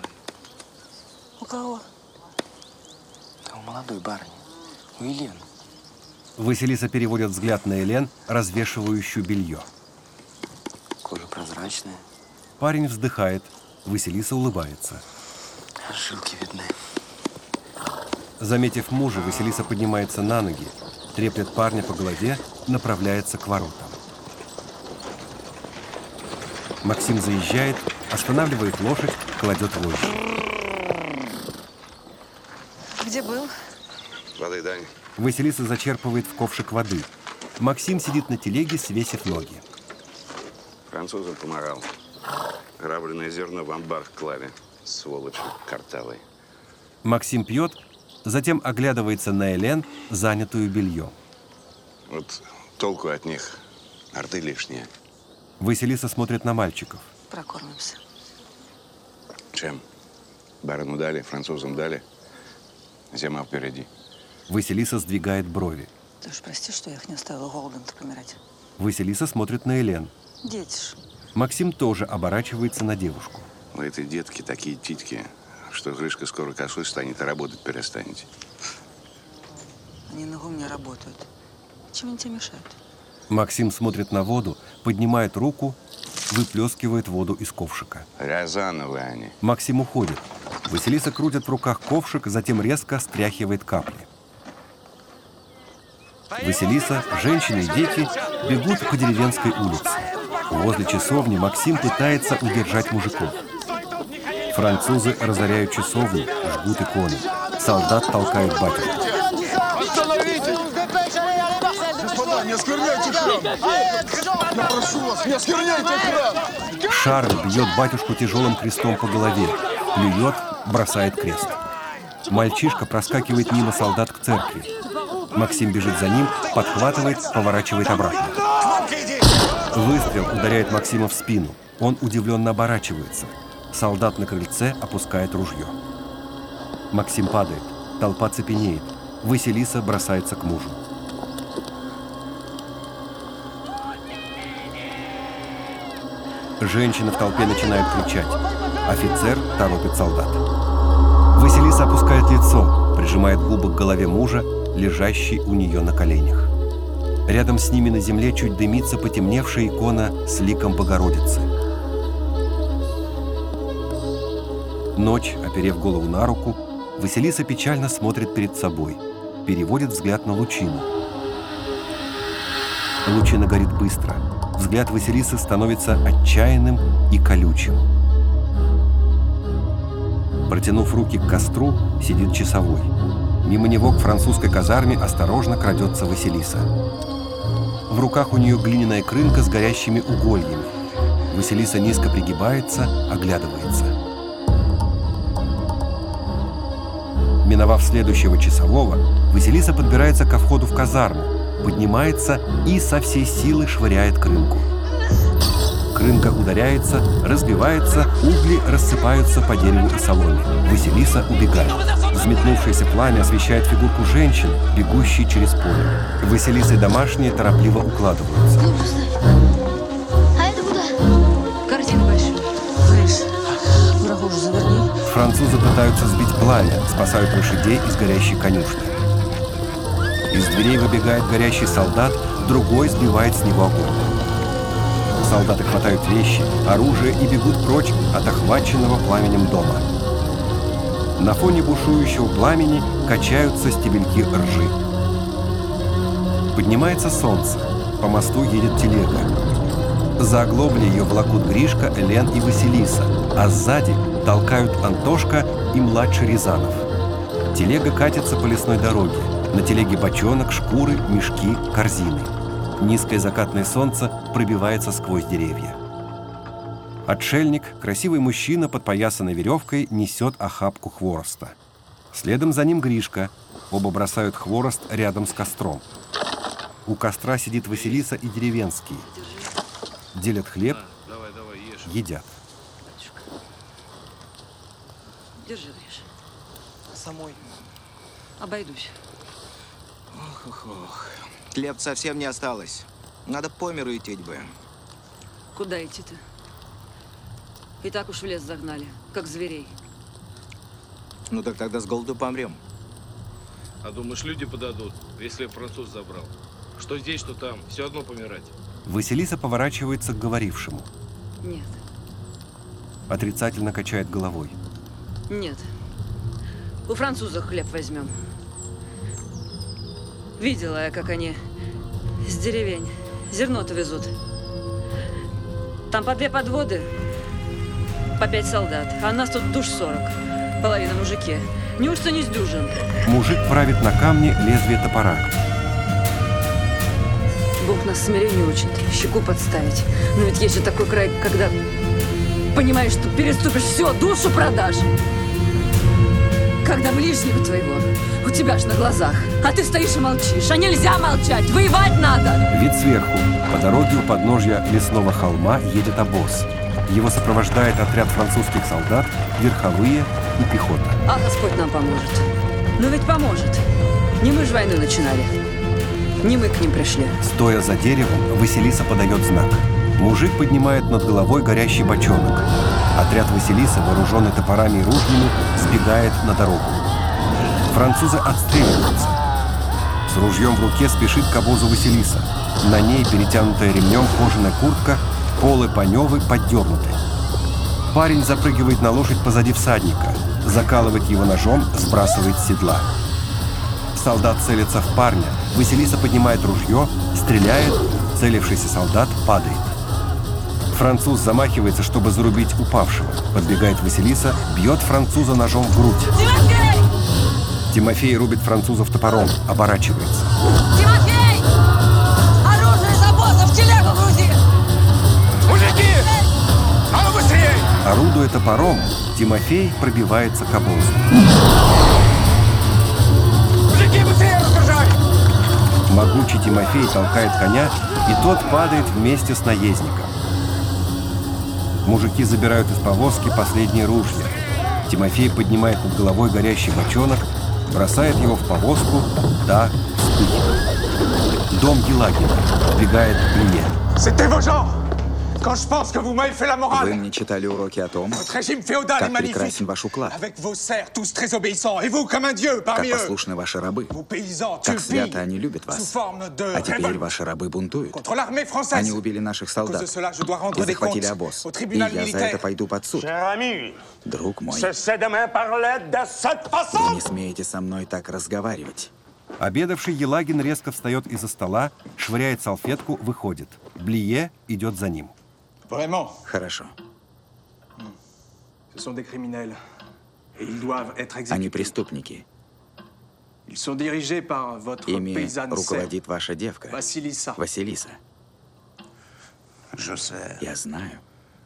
У кого? А у молодой барыни. У Елены. Василиса переводит взгляд на Элен, развешивающую белье. Кожа прозрачная. Парень вздыхает. Василиса улыбается. Жилки видны. Заметив мужа, Василиса поднимается на ноги, треплет парня по голове, направляется к воротам. Максим заезжает, останавливает лошадь, кладет вожжи. Где был? Воды, Дань. Василиса зачерпывает в ковшик воды. Максим сидит на телеге, свесив ноги. Французам помогал. Грабленное зерно в амбар клали. Сволочи картавые. Максим пьет, затем оглядывается на Элен, занятую бельем. Вот толку от них. Орды лишние. Василиса смотрит на мальчиков. Прокормимся. Чем? Барину дали, французам дали. Зима впереди. Василиса сдвигает брови. Ты уж прости, что я их не оставила голодом-то помирать. Василиса смотрит на Элен. Дети ж. Максим тоже оборачивается на девушку. У этой детки такие титьки, что Гришка скоро косой станет, и работать перестанете. Они на гумне работают. Чем они тебе мешают? Максим смотрит на воду, поднимает руку, выплескивает воду из ковшика. Рязановые они. Максим уходит. Василиса крутит в руках ковшик, затем резко стряхивает капли. Василиса, женщины и дети бегут по деревенской улице. Возле часовни Максим пытается удержать мужиков. Французы разоряют часовню, жгут иконы. Солдат толкает батюшку. Остановитесь! Господа, не оскверняйте храм! Я прошу вас, не оскверняйте храм! Шарль бьет батюшку тяжелым крестом по голове, плюет, бросает крест. Мальчишка проскакивает мимо солдат к церкви. Максим бежит за ним, подхватывает, поворачивает обратно. Выстрел ударяет Максима в спину. Он удивленно оборачивается. Солдат на крыльце опускает ружье. Максим падает. Толпа цепенеет. Василиса бросается к мужу. Женщины в толпе начинают кричать. Офицер торопит солдат. Василиса опускает лицо, прижимает губы к голове мужа, лежащий у нее на коленях. Рядом с ними на земле чуть дымится потемневшая икона с ликом Богородицы. Ночь, оперев голову на руку, Василиса печально смотрит перед собой, переводит взгляд на лучину. Лучина горит быстро. Взгляд Василисы становится отчаянным и колючим. Протянув руки к костру, сидит часовой. Мимо него к французской казарме осторожно крадется Василиса. В руках у нее глиняная крынка с горящими угольями. Василиса низко пригибается, оглядывается. Миновав следующего часового, Василиса подбирается ко входу в казарму, поднимается и со всей силы швыряет крынку. Крынка ударяется, разбивается, угли рассыпаются по дереву и соломе. Василиса убегает. Взметнувшееся пламя освещает фигурку женщины, бегущей через поле. Василиса и домашние торопливо укладываются. А это куда? Корзину большую. Гриш, врагу уже заверни. Французы пытаются сбить пламя, спасают лошадей из горящей конюшни. Из дверей выбегает горящий солдат, другой сбивает с него огонь. Солдаты хватают вещи, оружие и бегут прочь от охваченного пламенем дома. На фоне бушующего пламени качаются стебельки ржи. Поднимается солнце. По мосту едет телега. За оглобли ее волокут Гришка, Элен и Василиса, а сзади толкают Антошка и младший Рязанов. Телега катится по лесной дороге. На телеге бочонок, шкуры, мешки, корзины. Низкое закатное солнце пробивается сквозь деревья. Отшельник, красивый мужчина, подпоясанный веревкой, несет охапку хвороста. Следом за ним Гришка. Оба бросают хворост рядом с костром. У костра сидит Василиса и деревенские. Делят хлеб, едят. Держи, Гриш. Самой. Обойдусь. Ох, ох, ох. Хлеб совсем не осталось. Надо по миру идти бы. Куда идти-то? И так уж в лес загнали, как зверей. Ну так тогда с голоду помрем. А думаешь, люди подадут, если француз забрал? Что здесь, что там, все одно помирать. Василиса поворачивается к говорившему. Нет, Отрицательно качает головой. нет. У французов хлеб возьмем. Видела я, как они с деревень зерно-то везут. Там по две подводы, по пять солдат. А нас тут душ сорок. Половина мужики. Неужто не сдюжим? Мужик правит на камне лезвие топора. Бог нас смирению учит, щеку подставить. Но ведь есть же такой край, когда понимаешь, что переступишь все, душу продашь. Когда ближнего твоего у тебя ж на глазах, а ты стоишь и молчишь. А нельзя молчать, воевать надо. Вид сверху. По дороге у подножья лесного холма едет обоз. Его сопровождает отряд французских солдат, верховые и пехота. А Господь нам поможет. Ну ведь поможет. Не мы же войну начинали. Не мы к ним пришли. Стоя за деревом, Василиса подает знак. Мужик поднимает над головой горящий бочонок. Отряд Василисы, вооруженный топорами и ружьями, сбегает на дорогу. Французы отстреливаются. С ружьем в руке спешит к обозу Василиса. На ней перетянутая ремнем кожаная куртка, полы паневы поддернуты. Парень запрыгивает на лошадь позади всадника, закалывает его ножом, сбрасывает с седла. Солдат целится в парня. Василиса поднимает ружье, стреляет, целившийся солдат падает. Француз замахивается, чтобы зарубить упавшего. Подбегает Василиса, бьет француза ножом в грудь. Тимофей! Тимофей рубит французов топором, оборачивается. Тимофей! Оружие из обоза в телегу грузи! Мужики! А ну быстрее! Орудуя топором, Тимофей пробивается к обозу. Мужики, быстрее разгружай! Могучий Тимофей толкает коня, и тот падает вместе с наездником. Мужики забирают из повозки последние ружья. Тимофей поднимает над головой горящий бочонок, бросает его в повозку, та вспыхивает. Дом Елагина. Вбегает Блие. C'était vos gens! Quand je pense que vous m'avez fait la Вы morale! мне читали уроки о том, Votre régime féodal est как magnifique! прекрасен ваш уклад, Avec vos serfs, tous très obéissants, et vous comme un dieu как parmi eux! послушны ваши рабы, Vos paysans как tuent свято они любят sous вас. forme de А теперь révolte ваши рабы бунтуют. contre l'armée française! Они убили наших À cause de солдат cela, je dois и rendre des захватили comptes обоз. au И tribunal я за это militaire. пойду под суд. Cher ami, Друг мой, cessez de me parler de cette вы façon! не смеете со мной так разговаривать. Обедавший Елагин резко встает из-за стола, швыряет салфетку, выходит. Блие идет за ним. Vraiment, Хорошо. ce sont des criminels. Et ils doivent être Они exécutés. преступники. Ils sont dirigés par votre Ими paysanne serbe, руководит ваша девка, Vasilissa. Василиса. Je sais. Я знаю.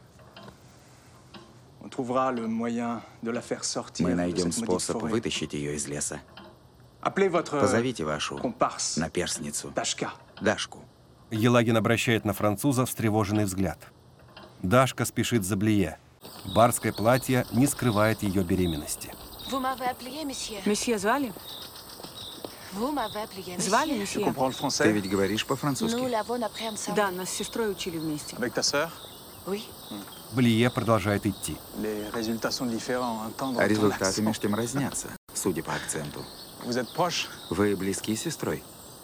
On trouvera le moyen de la faire sortir Мы de найдем cette maudite способ forêt. вытащить ее из леса. Appelez votre Позовите вашу comparse, наперсницу, Dashka. Дашку. Елагин обращает на француза встревоженный взгляд. Дашка спешит за Блие. Барское платье не скрывает ее беременности. Vous m'avez appelé, monsieur. Месье звали? Vous m'avez appelé, monsieur. Звали, Je месье? comprends le Ты français. ведь говоришь Nous по-французски? l'avons appris ensemble. Да, нас с сестрой учили вместе. Avec ta sœur, Oui. Блие продолжает идти. les résultats sont différents. Entendre А ton результаты accent. между тем разнятся, судя по акценту. Vous êtes proches? Вы близки с сестрой?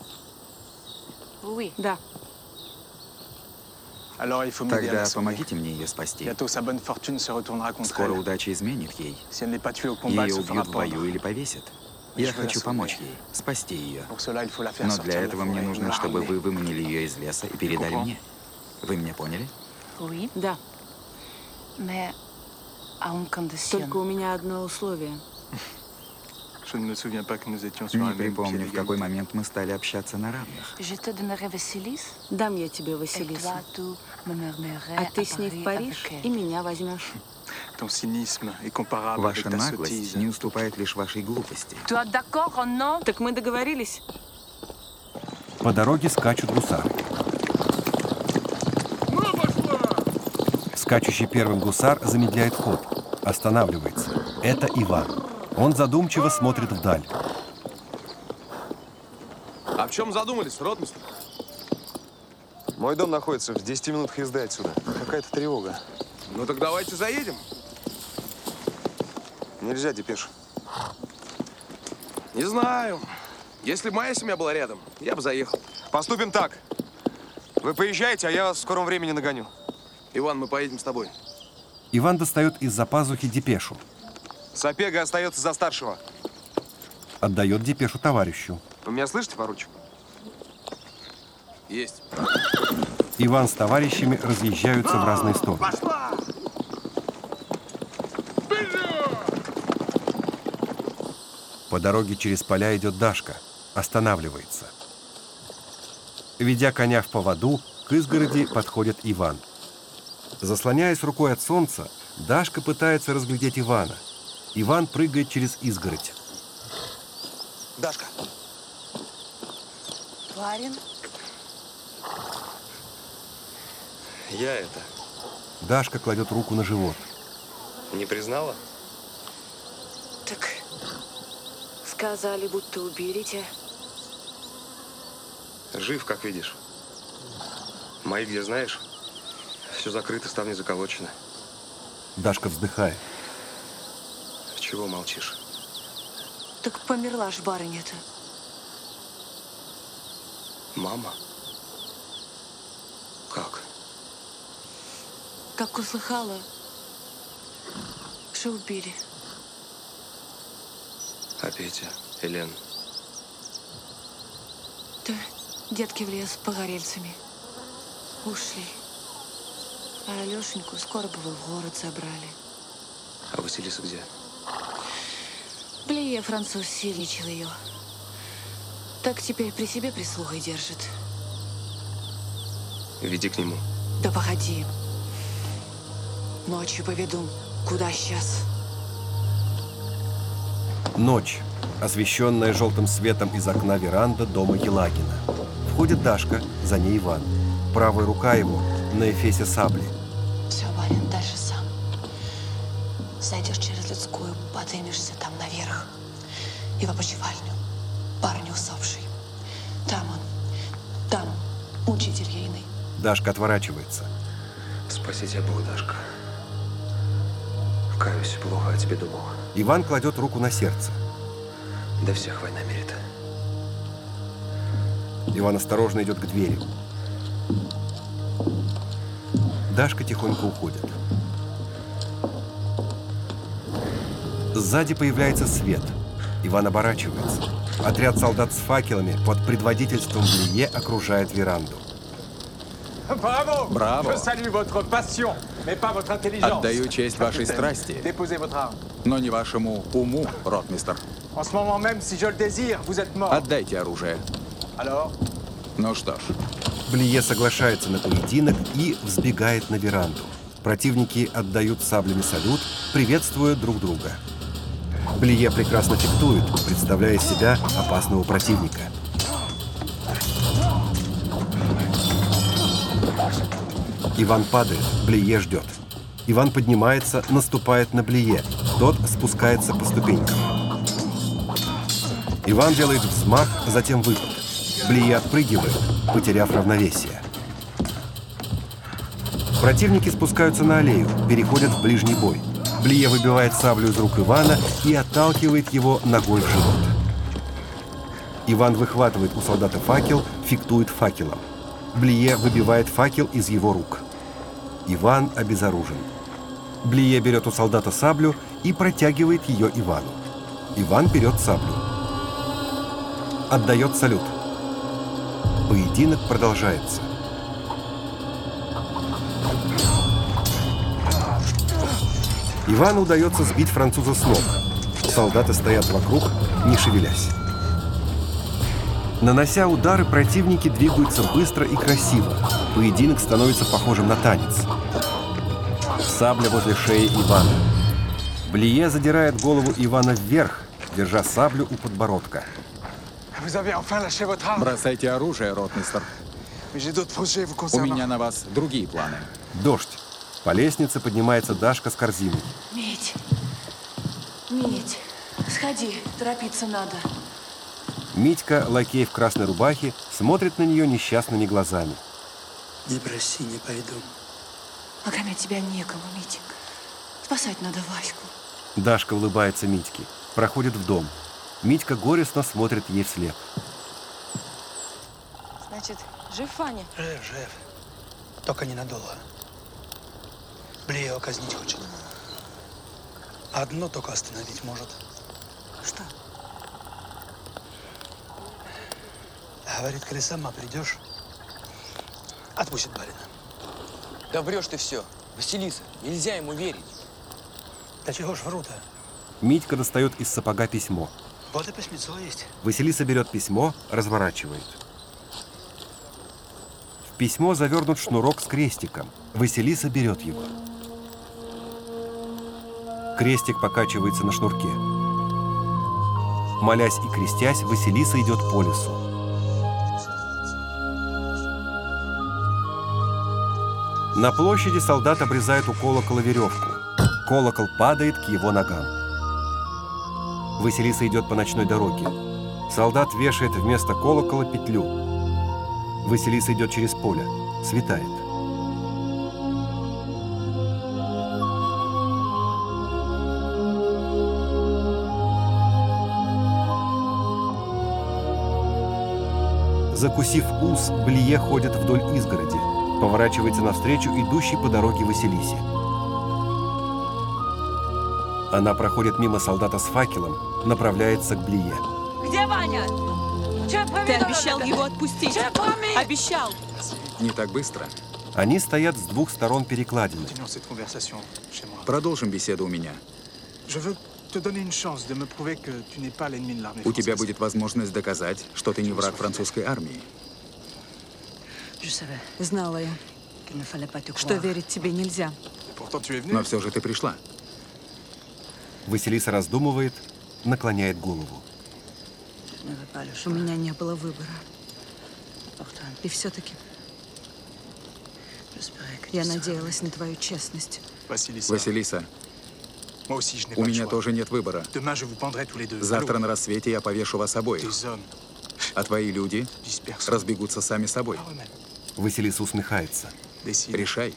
Oui. Да. Alors il faut m'aider à Тогда la sauver. помогите мне ее спасти. Bientôt sa bonne fortune se retournera contre Скоро elle. удача изменит ей. Si elle n'est pas tuée au combat, elle Ее se fera убьют в бою pendre. или повесят. Mais Я je veux la хочу sauver. помочь ей, спасти ее. Pour cela, il faut la faire Но sortir для de la этого мне forêt, нужно, la чтобы ramener. вы выманили ее из леса и передали comprends? мне. Вы меня поняли? Oui. Да. Mais à une condition. Только у меня одно условие. Je ne me souviens pas que nous étions sur Не un même pied припомню, в какой d'égalité. момент мы стали общаться на равных. Je te donnerai Vassilis. Дам я тебе Et Василису. toi, tu me mènerais А à ты с ней в Paris Париж avec и elle. меня возьмешь. Ton cynisme est comparable avec Ваша ta наглость sottise. не уступает лишь вашей глупости. Tu es d'accord ou non? Так мы договорились? По дороге скачут гусары. Скачущий первым гусар замедляет ход, останавливается. Это Иван. Он задумчиво смотрит вдаль. А в чем задумались, ротмистр? Мой дом находится в десяти минутах езды отсюда. Какая-то тревога. Ну так давайте заедем. Нельзя, депеш. Не знаю. Если бы моя семья была рядом, я бы заехал. Поступим так. Вы поезжаете, а я вас в скором времени нагоню. Иван, мы поедем с тобой. Иван достает из-за пазухи депешу. Сапега остается за старшего. Отдает депешу товарищу. Вы меня слышите, поручик? Есть. Иван с товарищами разъезжаются в разные стороны. По дороге через поля идет Дашка. Останавливается. Ведя коня в поводу, к изгороди подходит Иван. Заслоняясь рукой от солнца, Дашка пытается разглядеть Ивана. Иван прыгает через изгородь. Дашка. Барин? Я это. Дашка кладет руку на живот. Не признала? Так сказали, будто уберете. Жив, как видишь. Мои где знаешь? Все закрыто, ставни заколочены. Дашка вздыхает. Чего молчишь? Так померла ж барыня-то. Мама? Как? Как услыхала, что убили. А Петя, Елен? Да детки в лес погорельцами ушли. А Алешеньку скоро бы в город забрали. А Василиса где? Блие француз сильничал ее. Так теперь при себе прислугой держит. Веди к нему. Да погоди. Ночью поведу. Куда сейчас? Ночь. Освещенная желтым светом из окна веранда дома Елагина. Входит Дашка, за ней Иван. Правая рука его на эфесе сабли. Все, барин, дальше сам. Зайдешь через людскую, подымешься там наверх. И в опочивальню. Барыню усопшей. Там он. Там учитель ейный. Дашка отворачивается. Спаси тебя Бог, Дашка. Каюсь, плохо о тебе думал. Иван кладет руку на сердце. Да всех война мерит. Иван осторожно идет к двери. Дашка тихонько уходит. Сзади появляется свет. Иван оборачивается. Отряд солдат с факелами под предводительством Блие окружает веранду. Браво! Браво! Je salue votre passion, mais pas votre intelligence. Отдаю честь вашей страсти, Déposez votre arme. но не вашему уму, ротмистер. En ce moment même, si je le désire, vous êtes mort. Отдайте оружие. Alors? Ну что ж. Блие соглашается на поединок и взбегает на веранду. Противники отдают саблями салют, приветствуя друг друга. Блие прекрасно фехтует, представляя из себя опасного противника. Иван падает, Блие ждет. Иван поднимается, наступает на Блие. Тот спускается по ступенькам. Иван делает взмах, затем выпад. Блие отпрыгивает, потеряв равновесие. Противники спускаются на аллею, переходят в ближний бой. Блие выбивает саблю из рук Ивана и отталкивает его ногой в живот. Иван выхватывает у солдата факел, фехтует факелом. Блие выбивает факел из его рук. Иван обезоружен. Блие берет у солдата саблю и протягивает ее Ивану. Иван берет саблю. Отдает салют. Поединок продолжается. Ивану удается сбить француза с ног. Солдаты стоят вокруг, не шевелясь. Нанося удары, противники двигаются быстро и красиво. Поединок становится похожим на танец. Сабля возле шеи Ивана. Блие задирает голову Ивана вверх, держа саблю у подбородка. Бросайте оружие, ротмистер. У меня на вас другие планы. Дождь. По лестнице поднимается Дашка с корзиной. Медь, Медь, сходи, торопиться надо. Митька, лакей в красной рубахе, смотрит на нее несчастными глазами. Не проси, не пойду. А кроме тебя некому, Митик. Спасать надо Ваську. Дашка улыбается Митьке, проходит в дом. Митька горестно смотрит ей вслед. Значит, жив Ваня? Жив, жив. Только ненадолго. Блия его казнить хочет. Одно только остановить может. Что? Говорит, коли сама придешь, отпустит барина. Да врешь ты все. Василиса, нельзя ему верить. Да чего ж вру-то? Митька достает из сапога письмо. Вот и письмецо есть. Василиса берет письмо, разворачивает. В письмо завернут шнурок с крестиком. Василиса берет его. Крестик покачивается на шнурке. Молясь и крестясь, Василиса идет по лесу. На площади солдат обрезает у колокола веревку. Колокол падает к его ногам. Василиса идет по ночной дороге. Солдат вешает вместо колокола петлю. Василиса идет через поле. Светает. Закусив ус, Блие ходит вдоль изгороди. Поворачивается навстречу идущей по дороге Василисе. Она проходит мимо солдата с факелом, направляется к Блие. Где Ваня? Ты обещал его отпустить. Обещал. Не так быстро. Они стоят с двух сторон перекладины. Продолжим беседу у меня. У тебя будет возможность доказать, что ты не враг французской армии. Знала я, что верить тебе нельзя. Но все же ты пришла. Василиса раздумывает, наклоняет голову. У меня не было выбора. И все-таки я надеялась на твою честность. Василиса, у меня тоже нет выбора. Завтра на рассвете я повешу вас обоих. А твои люди разбегутся сами собой. Василиса усмехается. Решай.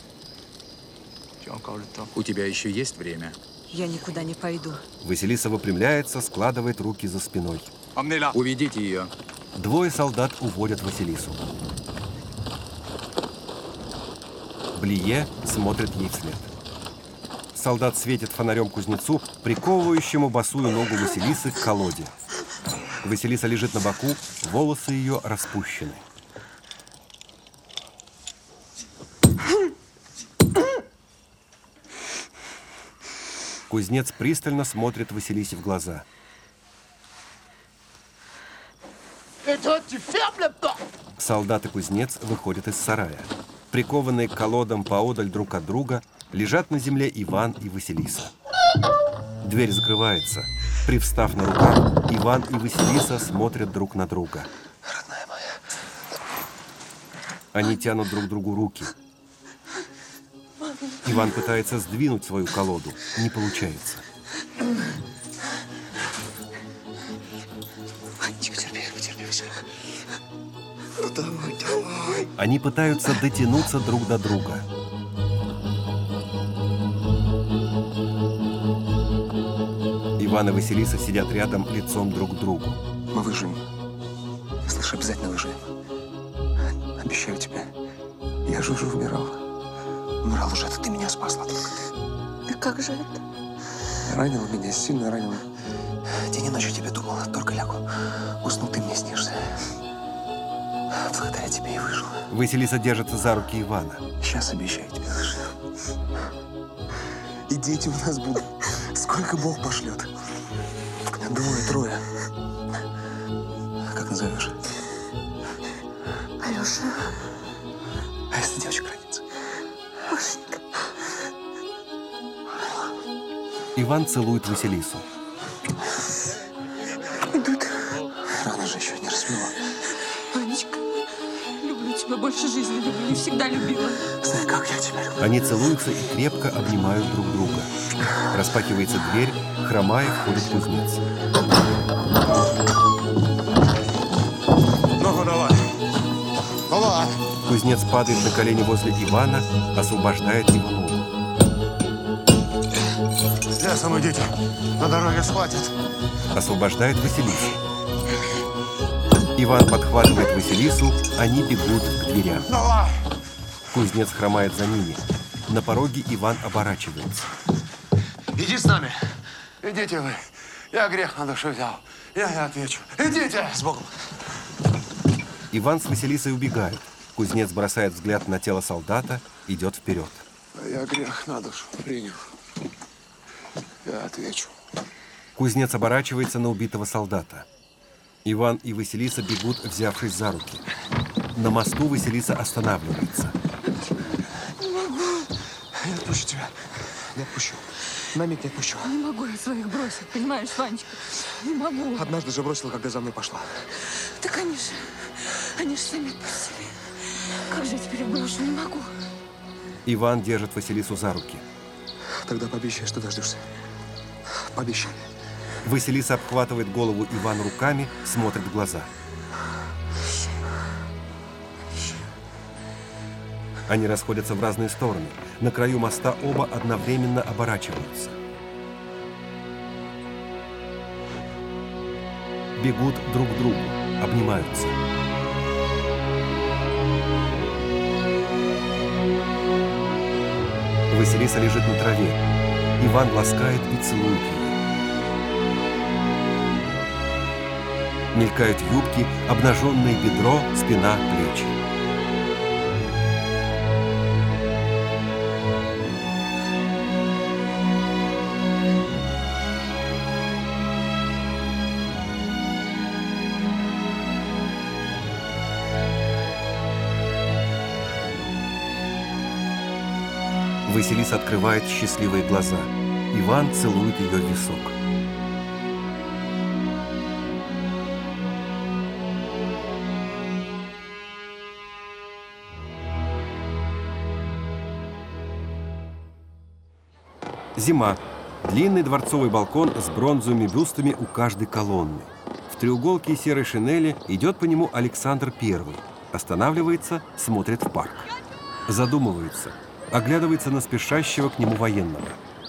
У тебя еще есть время. Я никуда не пойду. Василиса выпрямляется, складывает руки за спиной. Уведите ее. Двое солдат уводят Василису. Блие смотрит ей вслед. Солдат светит фонарем кузнецу, приковывающему босую ногу Василисы к колоде. Василиса лежит на боку, волосы ее распущены. Кузнец пристально смотрит Василисе в глаза. Солдат и кузнец выходят из сарая. Прикованные к колодам поодаль друг от друга лежат на земле Иван и Василиса. Дверь закрывается. Привстав на руках, Иван и Василиса смотрят друг на друга. Родная моя. Они тянут друг другу руки. Иван пытается сдвинуть свою колоду. Не получается. Ванечка, терпи, потерпи, Василик. Ну давай, давай. Они пытаются дотянуться друг до друга. Иван и Василиса сидят рядом лицом друг к другу. Мы выживем. Слышь, обязательно выживем. Обещаю тебе. Я же уже умирал. Умирал уже, это ты меня спасла только ты. И как же это? Ранила меня, сильно ранила. День и ночь я тебе думала, только лягу. Уснул, ты мне снишься. Благодаря тебе и выжил. Василиса держится за руки Ивана. Сейчас обещаю тебе, слышь. И дети у нас будут. Сколько Бог пошлет. Двое, трое. Как назовешь? Алеша. А если девочка родится? Машенька. Иван целует Василису. Идут. Рано же еще не рассвело. Ванечка, люблю тебя больше жизни, люблю и всегда любила. Знаю, как я тебя люблю. Они целуются и крепко обнимают друг друга. Распахивается дверь, хромая, входит кузнец. Ногу давай. Давай. Кузнец падает на колени возле Ивана, освобождает его ногу. лесом идите. На дороге схватят. Освобождает Василису. Иван подхватывает Василису, они бегут к дверям. Кузнец хромает за ними. На пороге Иван оборачивается. Иди с нами. Идите вы. Я грех на душу взял. Я и отвечу. Идите! С Богом. Иван с Василисой убегают. Кузнец бросает взгляд на тело солдата, идет вперед. Я грех на душу принял. Я отвечу. Кузнец оборачивается на убитого солдата. Иван и Василиса бегут, взявшись за руки. На мосту Василиса останавливается. Не могу. Я отпущу тебя. Не отпущу. На миг не отпущу. Не могу я своих бросить, понимаешь, Ванечка? Не могу. Однажды же бросила, когда за мной пошла. Так они же, они же сами отпустили. Как же я теперь брошу? Не могу. Иван держит Василису за руки. Тогда пообещай, что дождешься. Пообещай. Василиса обхватывает голову Ивана руками, смотрит в глаза. Они расходятся в разные стороны. На краю моста оба одновременно оборачиваются. Бегут друг к другу, обнимаются. Василиса лежит на траве. Иван ласкает и целует ее. Мелькают юбки, обнаженные бедро, спина, плечи. Василиса открывает счастливые глаза. Иван целует ее в висок. Зима. Длинный дворцовый балкон с бронзовыми бюстами у каждой колонны. В треуголке серой шинели идет по нему Александр Первый. Останавливается, смотрит в парк. Задумывается. Оглядывается на спешащего к нему военного.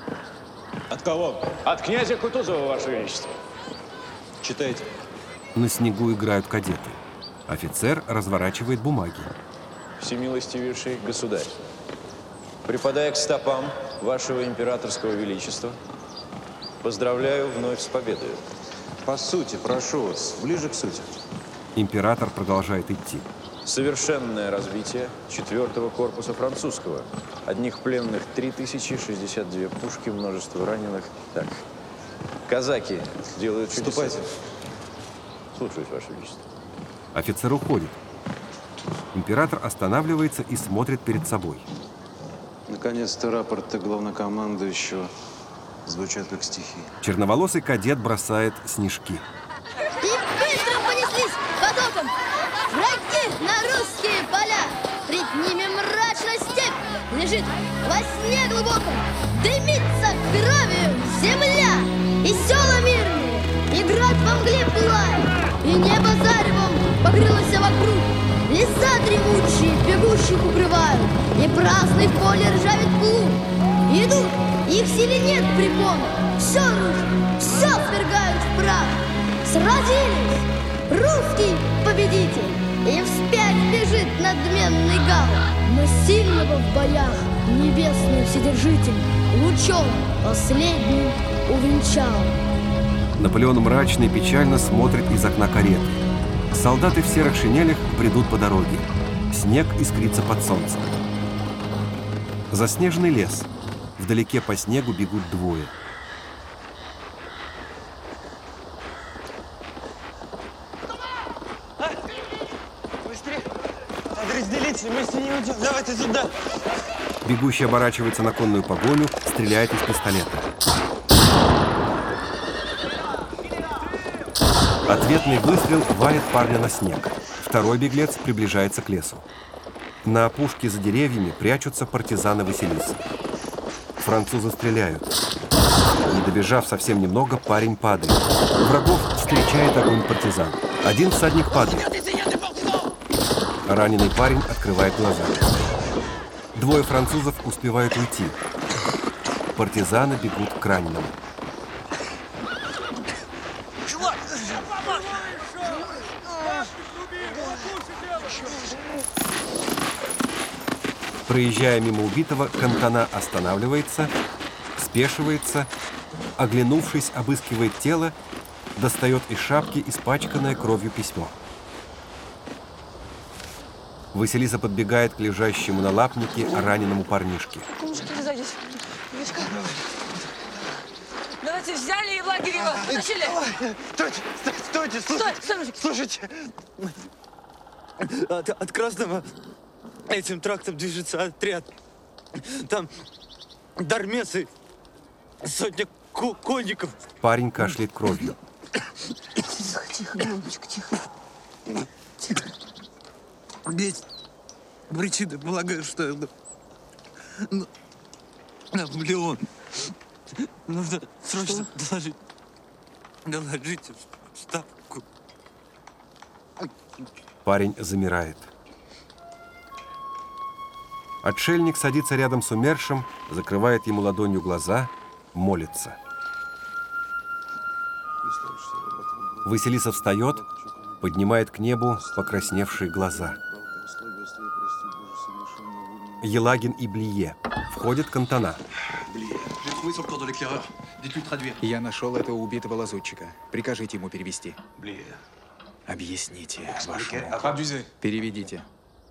От кого? От князя Кутузова, Ваше Величество. Читайте. На снегу играют кадеты. Офицер разворачивает бумаги. Всемилостивейший государь, припадая к стопам Вашего Императорского Величества, поздравляю вновь с победой. По сути, прошу вас, ближе к сути. Император продолжает идти. Совершенное развитие четвертого корпуса французского. Одних пленных три тысячи шестьдесят две пушки, множество раненых. Так, казаки делают чудеса. Вступайте. Слушаюсь, Ваше Величество. Офицер уходит. Император останавливается и смотрит перед собой. Наконец-то рапорты главнокомандующего звучат как стихи. Черноволосый кадет бросает снежки. И быстро понеслись потоком враги на русские поля. Пред ними мрачная степь лежит во сне глубоком. Дымится кровью земля, и села мирные, и град во мгле пылает, и небо заревом покрылось вокруг. Леса дремучие бегущих укрывают, и праздный в поле ржавит плуг. Идут, их силе нет препон, все рушат, все свергают в прах. Сразились, русский победитель, и вспять бежит надменный гал. Но сильного в боях небесный вседержитель лучом последним увенчал. Наполеон мрачно и печально смотрит из окна кареты. Солдаты в серых шинелях бредут по дороге. Снег искрится под солнцем. Заснеженный лес. Вдалеке по снегу бегут двое. Быстрее! Надо разделиться, мы с ней не уйдем. Давайте сюда. Бегущий оборачивается на конную погоню, стреляет из пистолета. Ответный выстрел валит парня на снег. Второй беглец приближается к лесу. На опушке за деревьями прячутся партизаны Василисы. Французы стреляют. Не добежав совсем немного, парень падает. Врагов встречает огонь партизан. Один всадник падает. Раненый парень открывает глаза. Двое французов успевают уйти. Партизаны бегут к раненому. Проезжая мимо убитого, Кантана останавливается, спешивается, оглянувшись, обыскивает тело, достает из шапки испачканное кровью письмо. Василиса подбегает к лежащему на лапнике раненому парнишке. Мужики, вы сзади. Вичка. Давайте взяли и в лагерь его потащили. Стойте, стойте, стойте, Стой, слушайте. От, от Красного этим трактом движется отряд. Там дармецы, сотня ко конников. Парень кашляет кровью. Тихо, тихо, голубочка, тихо. Тихо. Есть причины, полагаю, что это ну, Наполеон. Нужно срочно доложить. Доложите в ставку. Парень замирает. Отшельник садится рядом с умершим, закрывает ему ладонью глаза, молится. Василиса встает, поднимает к небу покрасневшие глаза. Елагин и Блие. Входит Кантана. Я нашел этого убитого лазутчика. Прикажите ему перевести. Объясните вашему... Переведите.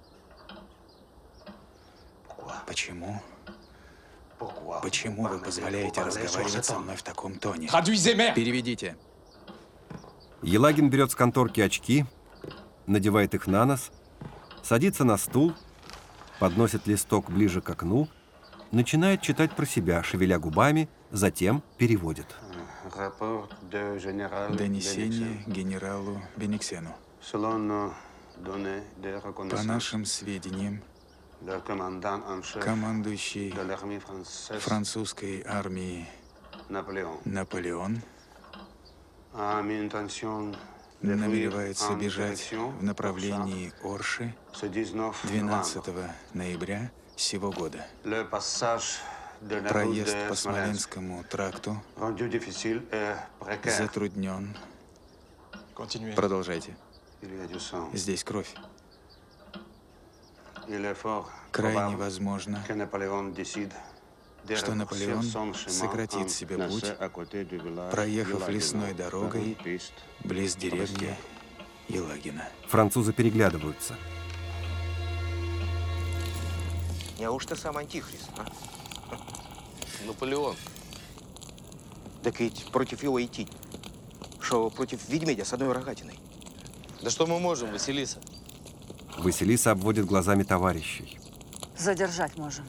Почему? Почему вы позволяете разговаривать со мной в таком тоне? Переведите. Елагин берет с конторки очки, надевает их на нос, садится на стул, подносит листок ближе к окну, начинает читать про себя, шевеля губами, затем переводит. Донесение генералу Бениксену. По нашим сведениям, командующий французской армией Наполеон намеревается бежать в направлении Орши двенадцатого ноября сего года. Проезд по Смоленскому тракту затруднен. Продолжайте. Здесь кровь. Крайне возможно, что Наполеон сократит себе путь, проехав лесной дорогой близ деревни Елагина. Французы переглядываются. Неужто сам Антихрист, а? Наполеон. Так ведь против его идти. Что против ведмедя с одной рогатиной. Да что мы можем, Василиса? Василиса обводит глазами товарищей. Задержать можем.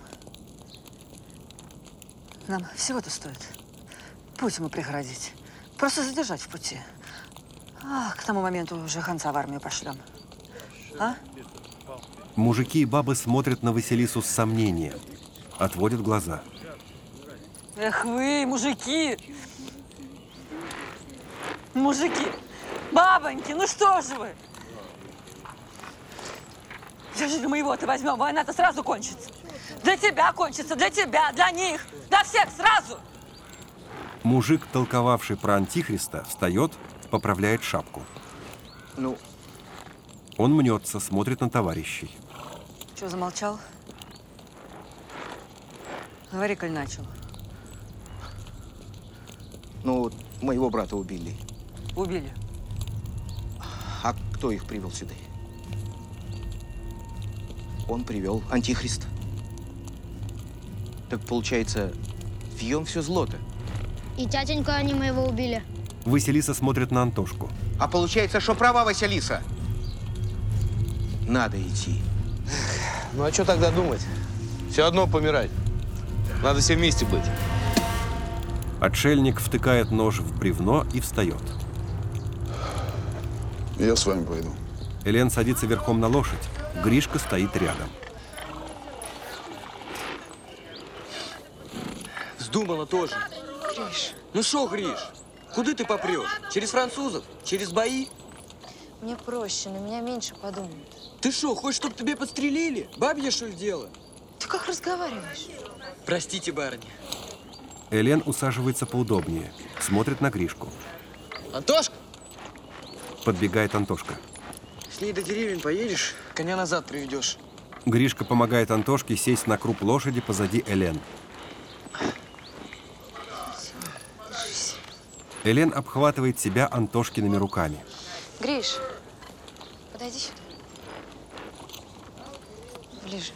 Нам всего-то стоит путь ему преградить. Просто задержать в пути. А к тому моменту уже гонца в армию пошлем. А? Мужики и бабы смотрят на Василису с сомнением. Отводят глаза. Эх вы, мужики! Мужики! Бабоньки, ну что же вы? Ежели мы его-то возьмем, война-то сразу кончится. Для тебя кончится, для тебя, для них, для всех сразу. Мужик, толковавший про Антихриста, встает, поправляет шапку. Ну? Он мнется, смотрит на товарищей. Чего замолчал? Говори, коль начал. Ну, моего брата убили. Убили. А кто их привел сюда? Он привел Антихриста. Так получается, вьем все зло-то. И тятеньку они моего убили. Василиса смотрит на Антошку. А получается, что права Василиса? Надо идти. Ну а что тогда думать? Все одно помирать. Надо все вместе быть. Отшельник втыкает нож в бревно и встает. Я с вами пойду. Элен садится верхом на лошадь. Гришка стоит рядом. Вздумала тоже. Гриш. Ну шо, Гриш, куда ты попрешь? Через французов? Через бои? Мне проще, на меня меньше подумают. Ты шо, хочешь, чтобы тебе подстрелили? Бабье, что ли, дело? Ты как разговариваешь? Простите, барыня. Элен усаживается поудобнее, смотрит на Гришку. Антошка! Подбегает Антошка. С ней до деревень поедешь, коня назад приведешь. Гришка помогает Антошке сесть на круп лошади позади Элен. Элен обхватывает себя Антошкиными руками. Гриш, подойди сюда. Ближе.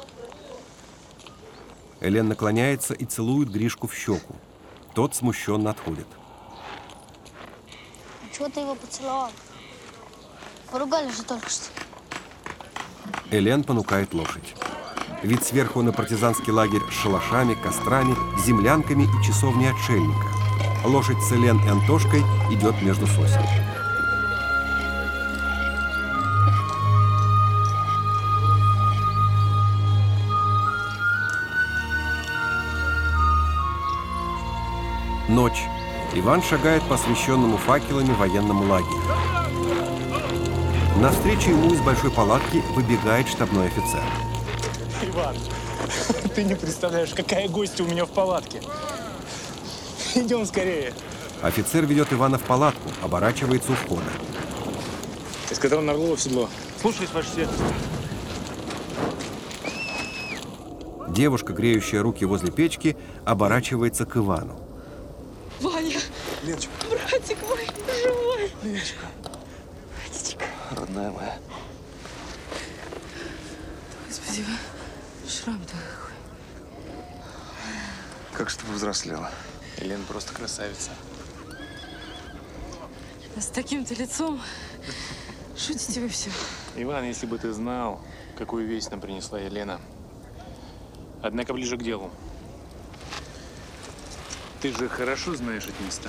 Элен наклоняется и целует Гришку в щеку. Тот смущенно отходит. Чего ты его поцеловал? Поругали же только что. Элен понукает лошадь. Вид сверху на партизанский лагерь с шалашами, кострами, землянками и часовней отшельника. Лошадь с Элен и Антошкой идет между сосен. Ночь. Иван шагает по освещенному факелами военному лагерю. Навстречу ему из большой палатки выбегает штабной офицер. Иван, ты не представляешь, какая гостья у меня в палатке. Идем скорее. Офицер ведет Ивана в палатку, оборачивается у входа. Эскадрон Орлова в седло. Слушаюсь, ваше сиятельство. Девушка, греющая руки возле печки, оборачивается к Ивану. Ваня! Леночка. Братик мой, живой! Леночка. Ванечка. Родная моя. Господи, шрам-то какой. Как же ты повзрослела. Елена просто красавица. А с таким-то лицом шутите вы все. Иван, если бы ты знал, какую весть нам принесла Елена. Однако ближе к делу. Ты же хорошо знаешь эти места.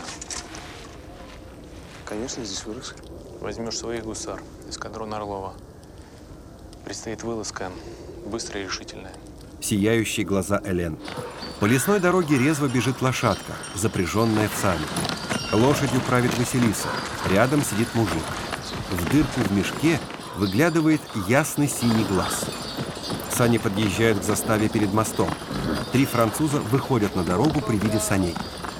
Конечно, здесь вырос. Возьмешь своих гусар, эскадрон Орлова. Предстоит вылазка, быстрая и решительная. Сияющие глаза Элен. По лесной дороге резво бежит лошадка, запряженная в сани. Лошадью правит Василиса. Рядом сидит мужик. В дырку в мешке выглядывает ясный синий глаз. Сани подъезжают к заставе перед мостом. Три француза выходят на дорогу при виде саней.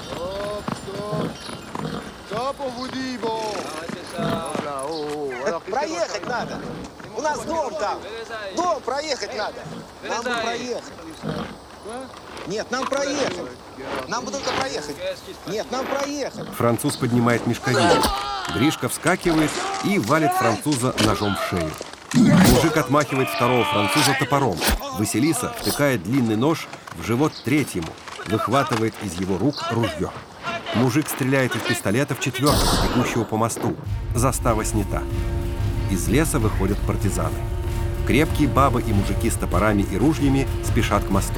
Проехать надо. У нас дом там. Дом проехать надо. Нам бы проехать. Нет, нам проехать. Нам бы только проехать. Нет, нам проехать. Француз поднимает мешковину. Гришка вскакивает и валит француза ножом в шею. Мужик отмахивает второго француза топором. Василиса втыкает длинный нож в живот третьему, выхватывает из его рук ружье. Мужик стреляет из пистолета в четвертого, бегущего по мосту. Застава снята. Из леса выходят партизаны. Крепкие бабы и мужики с топорами и ружьями спешат к мосту.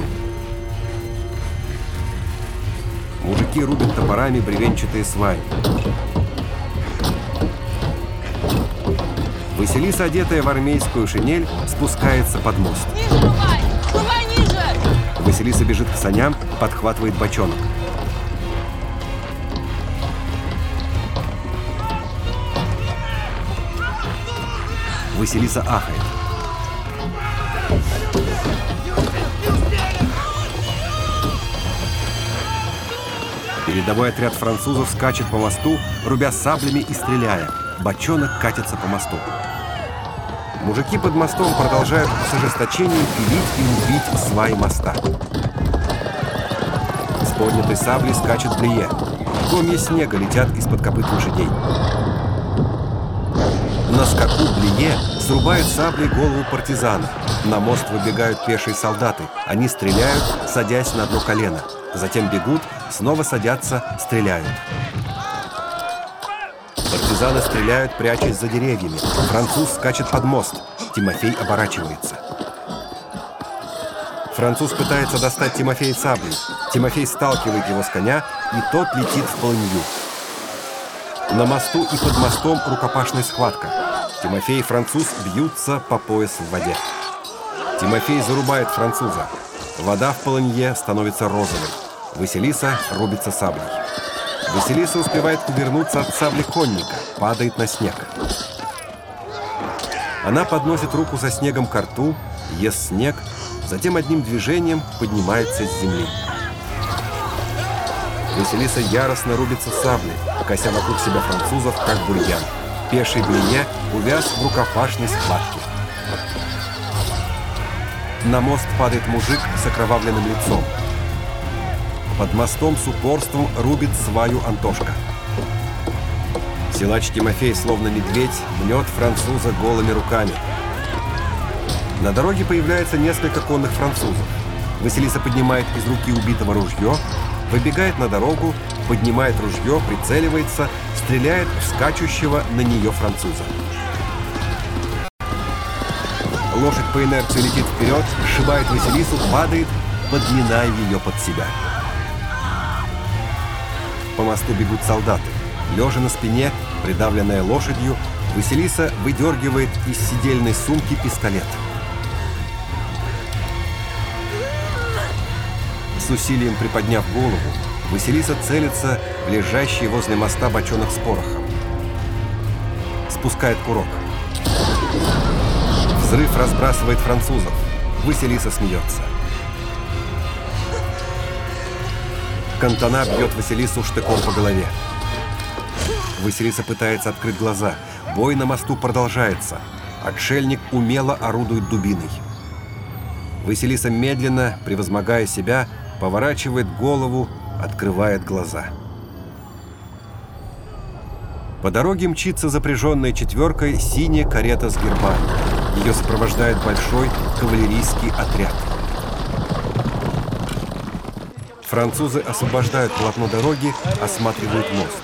Мужики рубят топорами бревенчатые сваи. Василиса, одетая в армейскую шинель, спускается под мост. Ниже бывай! Бывай ниже! Василиса бежит к саням, подхватывает бочонок. Василиса ахает. Передовой отряд французов скачет по мосту, рубя саблями и стреляя. Бочонок катится по мосту. Мужики под мостом продолжают с ожесточением пилить и убить сваи моста. С поднятой саблей скачет Блие. Комья снега летят из-под копыт лошадей. На скаку Блие срубает саблей голову партизана. На мост выбегают пешие солдаты. Они стреляют, садясь на одно колено. Затем бегут, снова садятся, стреляют. Партизаны стреляют, прячась за деревьями. Француз скачет под мост. Тимофей оборачивается. Француз пытается достать Тимофея саблей. Тимофей сталкивает его с коня, и тот летит в полынью. На мосту и под мостом рукопашная схватка. Тимофей и француз бьются по пояс в воде. Тимофей зарубает француза. Вода в полынье становится розовой. Василиса рубится саблей. Василиса успевает увернуться от сабли конника, падает на снег. Она подносит руку со снегом ко рту, ест снег, затем одним движением поднимается с земли. Василиса яростно рубится саблей, кося вокруг себя французов, как бурьян. Пеший Блие увяз в рукопашной схватке. На мост падает мужик с окровавленным лицом. Под мостом с упорством рубит сваю Антошка. Силач Тимофей, словно медведь, мнет француза голыми руками. На дороге появляется несколько конных французов. Василиса поднимает из руки убитого ружье, выбегает на дорогу, поднимает ружье, прицеливается, стреляет в скачущего на нее француза. Лошадь по инерции летит вперед, сшибает Василису, падает, подминая ее под себя. По мосту бегут солдаты. Лежа на спине, придавленная лошадью, Василиса выдергивает из седельной сумки пистолет. С усилием приподняв голову, Василиса целится в лежащий возле моста бочонок с порохом. Спускает курок. Взрыв разбрасывает французов. Василиса смеется. Кантона бьет Василису штыком по голове. Василиса пытается открыть глаза. Бой на мосту продолжается. Отшельник умело орудует дубиной. Василиса медленно, превозмогая себя, поворачивает голову, открывает глаза. По дороге мчится запряженная четверкой синяя карета с гербами. Ее сопровождает большой кавалерийский отряд. Французы освобождают полотно дороги, осматривают мост.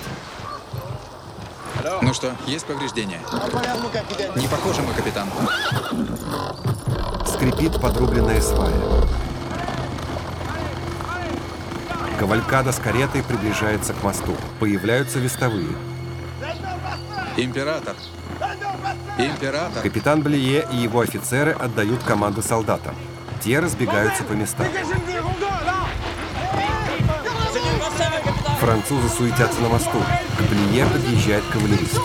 Ну что, есть повреждения? Не похоже мы, капитан. Скрипит подрубленная свая. Кавалькада с каретой приближается к мосту. Появляются вестовые. Император! Император! Капитан Блие и его офицеры отдают команду солдатам. Те разбегаются по местам. Французы суетятся на мосту. К Блие подъезжает кавалерист.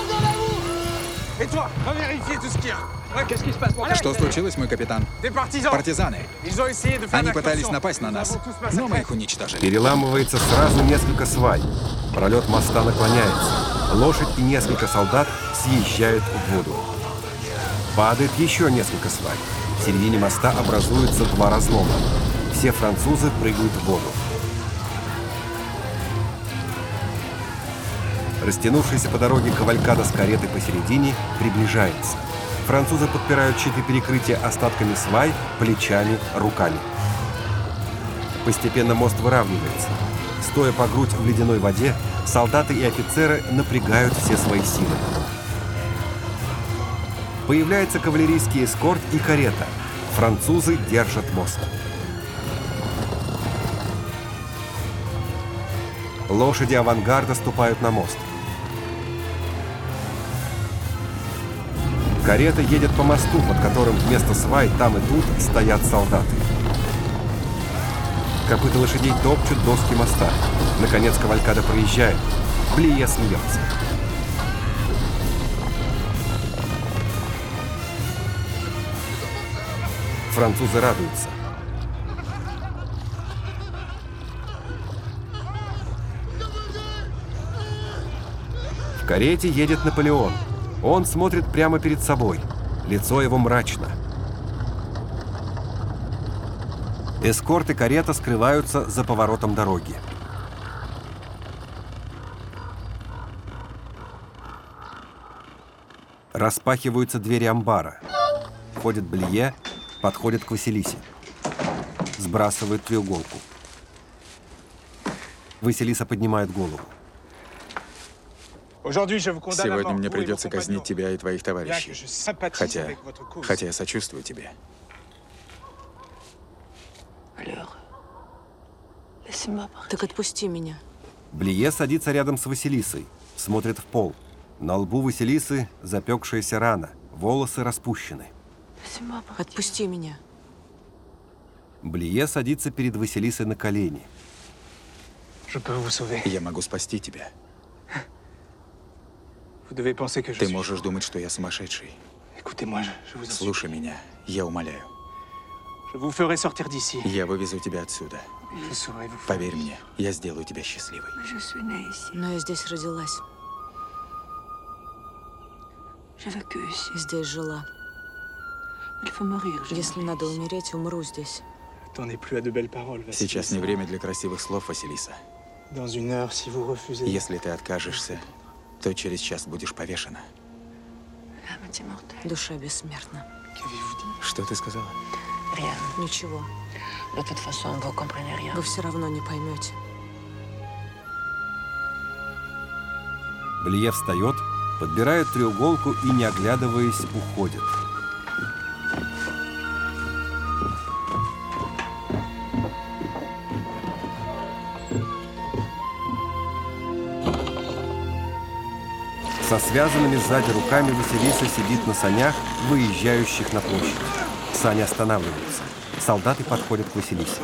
Что случилось, мой капитан? Партизаны. Они пытались напасть на нас, но мы их уничтожили. Переламывается сразу несколько свай. Пролет моста наклоняется. Лошадь и несколько солдат съезжают в воду. Падает еще несколько свай. В середине моста образуется два разлома. Все французы прыгают в воду. Растянувшаяся по дороге кавалькада с каретой посередине приближается. Французы подпирают щиты перекрытия остатками свай, плечами, руками. Постепенно мост выравнивается. Стоя по грудь в ледяной воде, солдаты и офицеры напрягают все свои силы. Появляется кавалерийский эскорт и карета. Французы держат мост. Лошади авангарда ступают на мост. Карета едет по мосту, под которым вместо свай там и тут стоят солдаты. Копыта лошадей топчут доски моста. Наконец кавалькада проезжает. Блие смеется. Французы радуются. В карете едет Наполеон. Он смотрит прямо перед собой. Лицо его мрачно. Эскорт и карета скрываются за поворотом дороги. Распахиваются двери амбара. Входит Блие, подходит к Василисе. Сбрасывает треуголку. Василиса поднимает голову. Сегодня мне придется казнить тебя и твоих товарищей. Хотя, хотя я сочувствую тебе. Так отпусти меня. Блие садится рядом с Василисой, смотрит в пол. На лбу Василисы запекшаяся рана, волосы распущены. Отпусти меня. Блие садится перед Василисой на колени. Я могу спасти тебя. Ты можешь думать, что я сумасшедший. Слушай меня, я умоляю. Я вывезу тебя отсюда. Поверь мне, я сделаю тебя счастливой. Но я здесь родилась. Здесь жила. Если надо умереть, умру здесь. Сейчас не время для красивых слов, Василиса. Если ты откажешься, то через час будешь повешена. Душа бессмертна. Что ты сказала? Ничего. Вы все равно не поймете. Блие встает, подбирает треуголку и, не оглядываясь, уходит. Со связанными сзади руками Василиса сидит на санях, выезжающих на площадь. Сани останавливаются. Солдаты подходят к Василисе.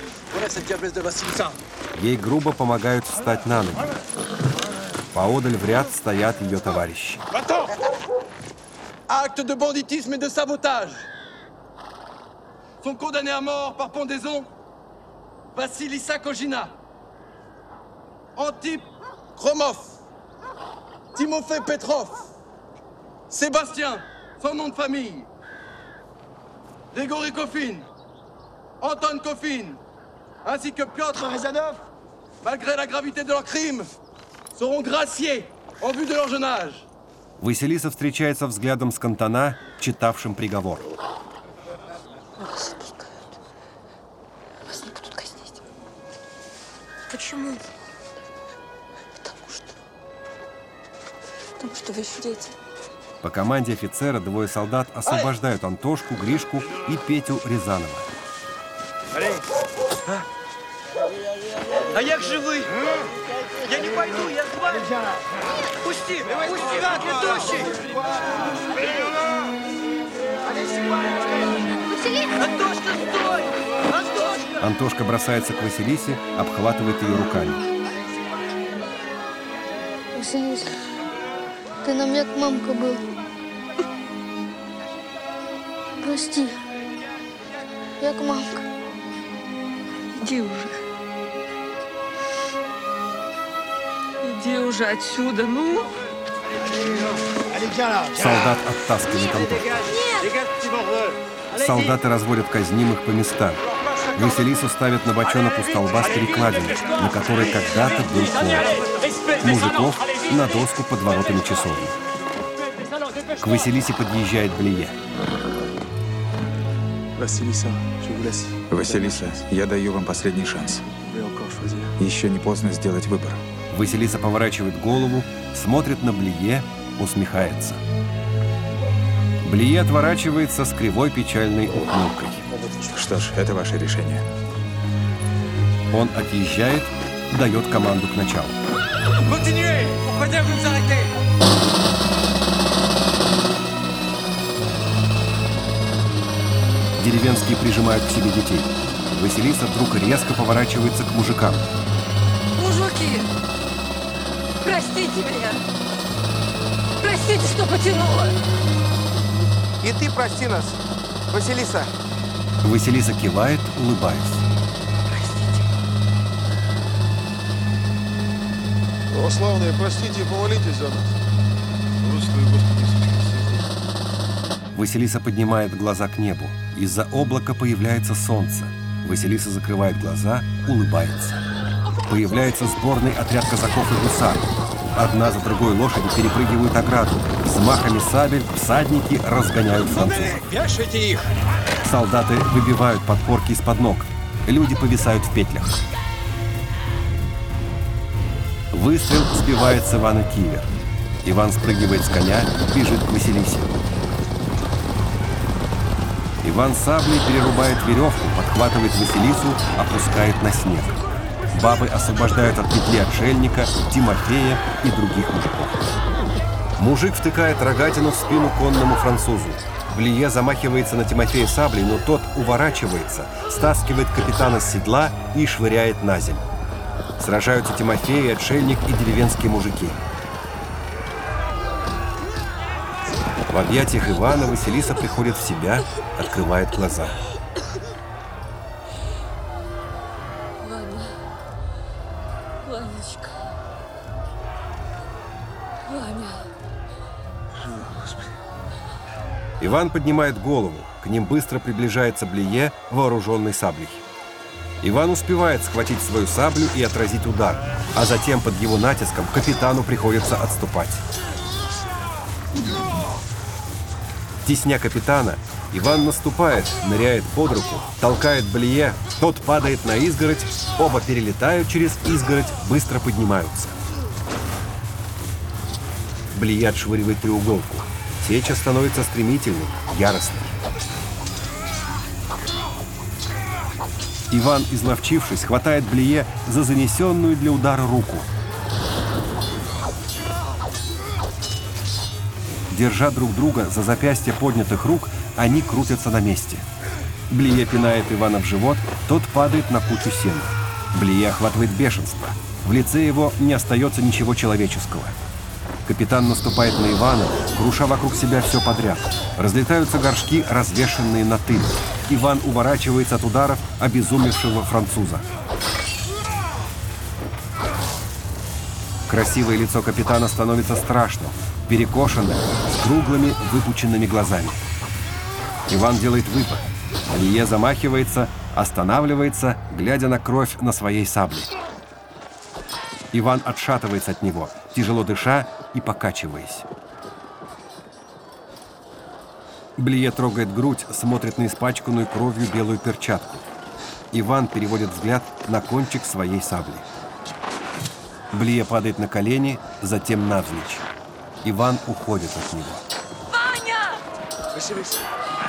Ей грубо помогают встать на ноги. Поодаль в ряд стоят ее товарищи. Actes de banditisme et de sabotage sont condamnés à mort par pendaison Vassilissa Kojina, Antip Kromov, Timofey Petrov, Sébastien, son nom de famille, Grigory Kofin, Anton Kofin, ainsi que Piotr Rezanov, malgré la gravité de leurs crimes, seront graciés en vue de leur jeune âge. Василиса встречается взглядом с Кантана, читавшим приговор. Вас отпускают. Вас не будут казнить. Почему? Потому что... Потому что вы еще дети. По команде офицера двое солдат освобождают Антошку, Гришку и Петю Рязанова. А? А як же вы? Я не пойду, я с вами. Пусти, пусти, гад, ведущий! Антошка, стой! Антошка! Антошка бросается к Василисе, обхватывает ее руками. Василиса, ты нам як мамка был. Прости, як мамка. Иди уже. Иди уже отсюда, ну. Солдат оттаскивает Антошку. Солдаты разводят казнимых по местам. Василису ставят на бочонок у столба с перекладиной, на которой когда-то был пол. Мужиков на доску под воротами часовни. К Василисе подъезжает Блие. Василиса, я даю вам последний шанс. Еще не поздно сделать выбор. Василиса поворачивает голову, смотрит на Блие, усмехается. Блие отворачивается с кривой печальной ухмылкой. Что ж, это ваше решение. Он отъезжает, дает команду к началу. Деревенские прижимают к себе детей. Василиса вдруг резко поворачивается к мужикам. Мужики, простите меня. Простите, что потянула. И ты прости нас, Василиса. Василиса кивает, улыбаясь. Православные, простите и помолитесь за нас. Господи, Господи Иисус Христос. Василиса поднимает глаза к небу. Из-за облака появляется солнце. Василиса закрывает глаза, улыбается. Появляется сборный отряд казаков и гусар. Одна за другой лошади перепрыгивают ограду. Взмахами сабель всадники разгоняют французов. Вешайте их! Солдаты выбивают подпорки из-под ног. Люди повисают в петлях. Выстрел сбивает с Ивана кивер. Иван спрыгивает с коня, бежит к Василисе. Иван саблей перерубает веревку, подхватывает Василису, опускает на снег. Бабы освобождают от петли отшельника, Тимофея и других мужиков. Мужик втыкает рогатину в спину конному французу. Блие замахивается на Тимофея саблей, но тот уворачивается, стаскивает капитана с седла и швыряет на землю. Сражаются Тимофей, отшельник и деревенские мужики. В объятиях Ивана Василиса приходит в себя, открывает глаза. Ванечка. Ваня. Иван поднимает голову. К ним быстро приближается Блие, вооруженный саблей. Иван успевает схватить свою саблю и отразить удар, а затем под его натиском капитану приходится отступать. Тесня капитана, Иван наступает, ныряет под руку, толкает Блие, тот падает на изгородь, оба перелетают через изгородь, быстро поднимаются. Блие отшвыривает треуголку. Сеча становится стремительной, яростной. Иван, изловчившись, хватает Блие за занесенную для удара руку. Держа друг друга за запястья поднятых рук, они крутятся на месте. Блие пинает Ивана в живот, тот падает на кучу сена. Блие охватывает бешенство. В лице его не остается ничего человеческого. Капитан наступает на Ивана, круша вокруг себя все подряд. Разлетаются горшки, развешанные на тыле. Иван уворачивается от ударов обезумевшего француза. Красивое лицо капитана становится страшным, перекошенным, с круглыми выпученными глазами. Иван делает выпад. Блие замахивается, останавливается, глядя на кровь на своей сабле. Иван отшатывается от него, тяжело дыша и покачиваясь. Блие трогает грудь, смотрит на испачканную кровью белую перчатку. Иван переводит взгляд на кончик своей сабли. Блие падает на колени, затем навзничь. Иван уходит от него. Ваня! Василиса!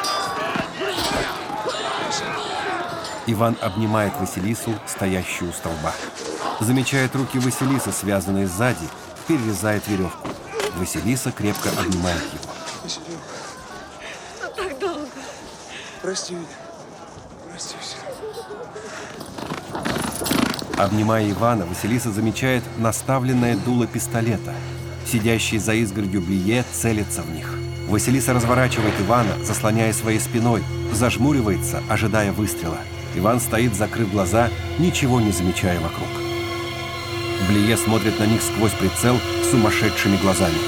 Иван обнимает Василису, стоящую у столба. Замечает руки Василисы, связанные сзади, перерезает веревку. Василиса крепко обнимает его. Василиса. Так долго. Прости меня. Прости, Василиса. Обнимая Ивана, Василиса замечает наставленное дуло пистолета. Сидящий за изгородью Блие целится в них. Василиса разворачивает Ивана, заслоняя своей спиной, зажмуривается, ожидая выстрела. Иван стоит, закрыв глаза, ничего не замечая вокруг. Блие смотрит на них сквозь прицел сумасшедшими глазами.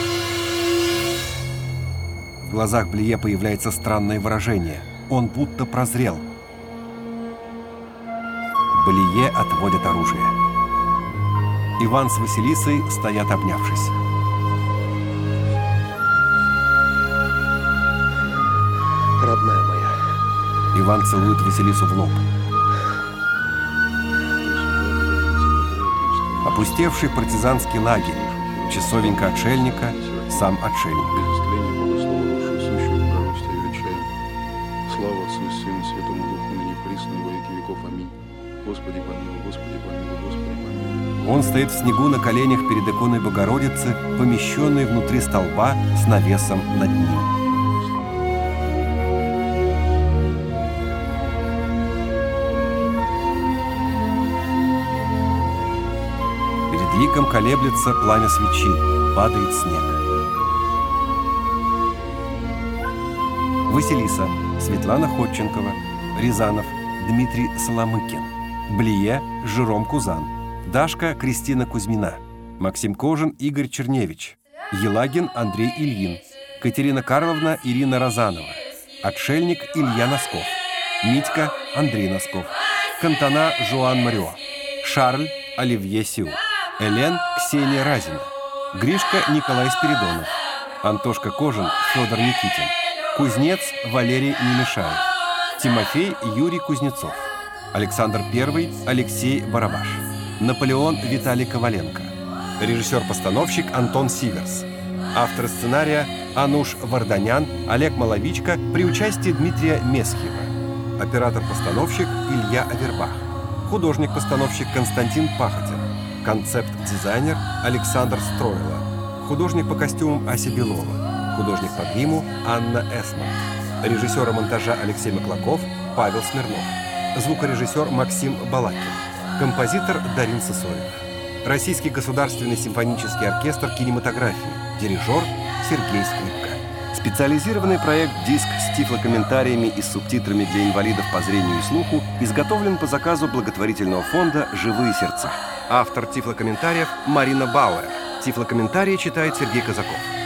В глазах Блие появляется странное выражение. Он будто прозрел. Блие отводят оружие. Иван с Василисой стоят, обнявшись. Родная моя. Иван целует Василису в лоб. Опустевший партизанский лагерь. Часовенька отшельника, сам отшельник. Слава Отцу и Сыну, Святому Духу, ныне присно и во веки веков. Аминь. Господи помилуй, Господи помилуй, Господи помилуй. Он стоит в снегу на коленях перед иконой Богородицы, помещенной внутри столба с навесом над ним. Перед ликом колеблется пламя свечи, падает снег. Василиса, Светлана Ходченкова, Рязанов, Дмитрий Соломыкин, Блие, Жером Кузан, Дашка Кристина Кузьмина, Максим Кожин, Игорь Черневич, Елагин Андрей Ильин, Катерина Карловна Ирина Розанова, Отшельник Илья Носков, Митька Андрей Носков, Кантана Жуан Марио, Шарль Оливье Сиу, Элен Ксения Разина, Гришка Николай Спиридонов, Антошка Кожин Федор Никитин, Кузнец Валерий Немешаев, Тимофей Юрий Кузнецов, Александр Первый Алексей Барабаш, Наполеон Виталий Коваленко, режиссер-постановщик Антон Сиверс, автор сценария Ануш Варданян, Олег Маловичка при участии Дмитрия Месхиева, оператор-постановщик Илья Авербах, художник-постановщик Константин Пахотин, концепт-дизайнер Александр Стройло, художник по костюмам Ася Белова, художник по гриму Анна Эсман, режиссер монтажа Алексей Маклаков, Павел Смирнов, звукорежиссер Максим Балакин, композитор Дарин Сысоев, Российский государственный симфонический оркестр кинематографии, дирижер Сергей Скрипка. Специализированный проект «Диск» с тифлокомментариями и субтитрами для инвалидов по зрению и слуху изготовлен по заказу благотворительного фонда «Живые сердца». Автор тифлокомментариев Марина Бауэр. Тифлокомментарии читает Сергей Казаков.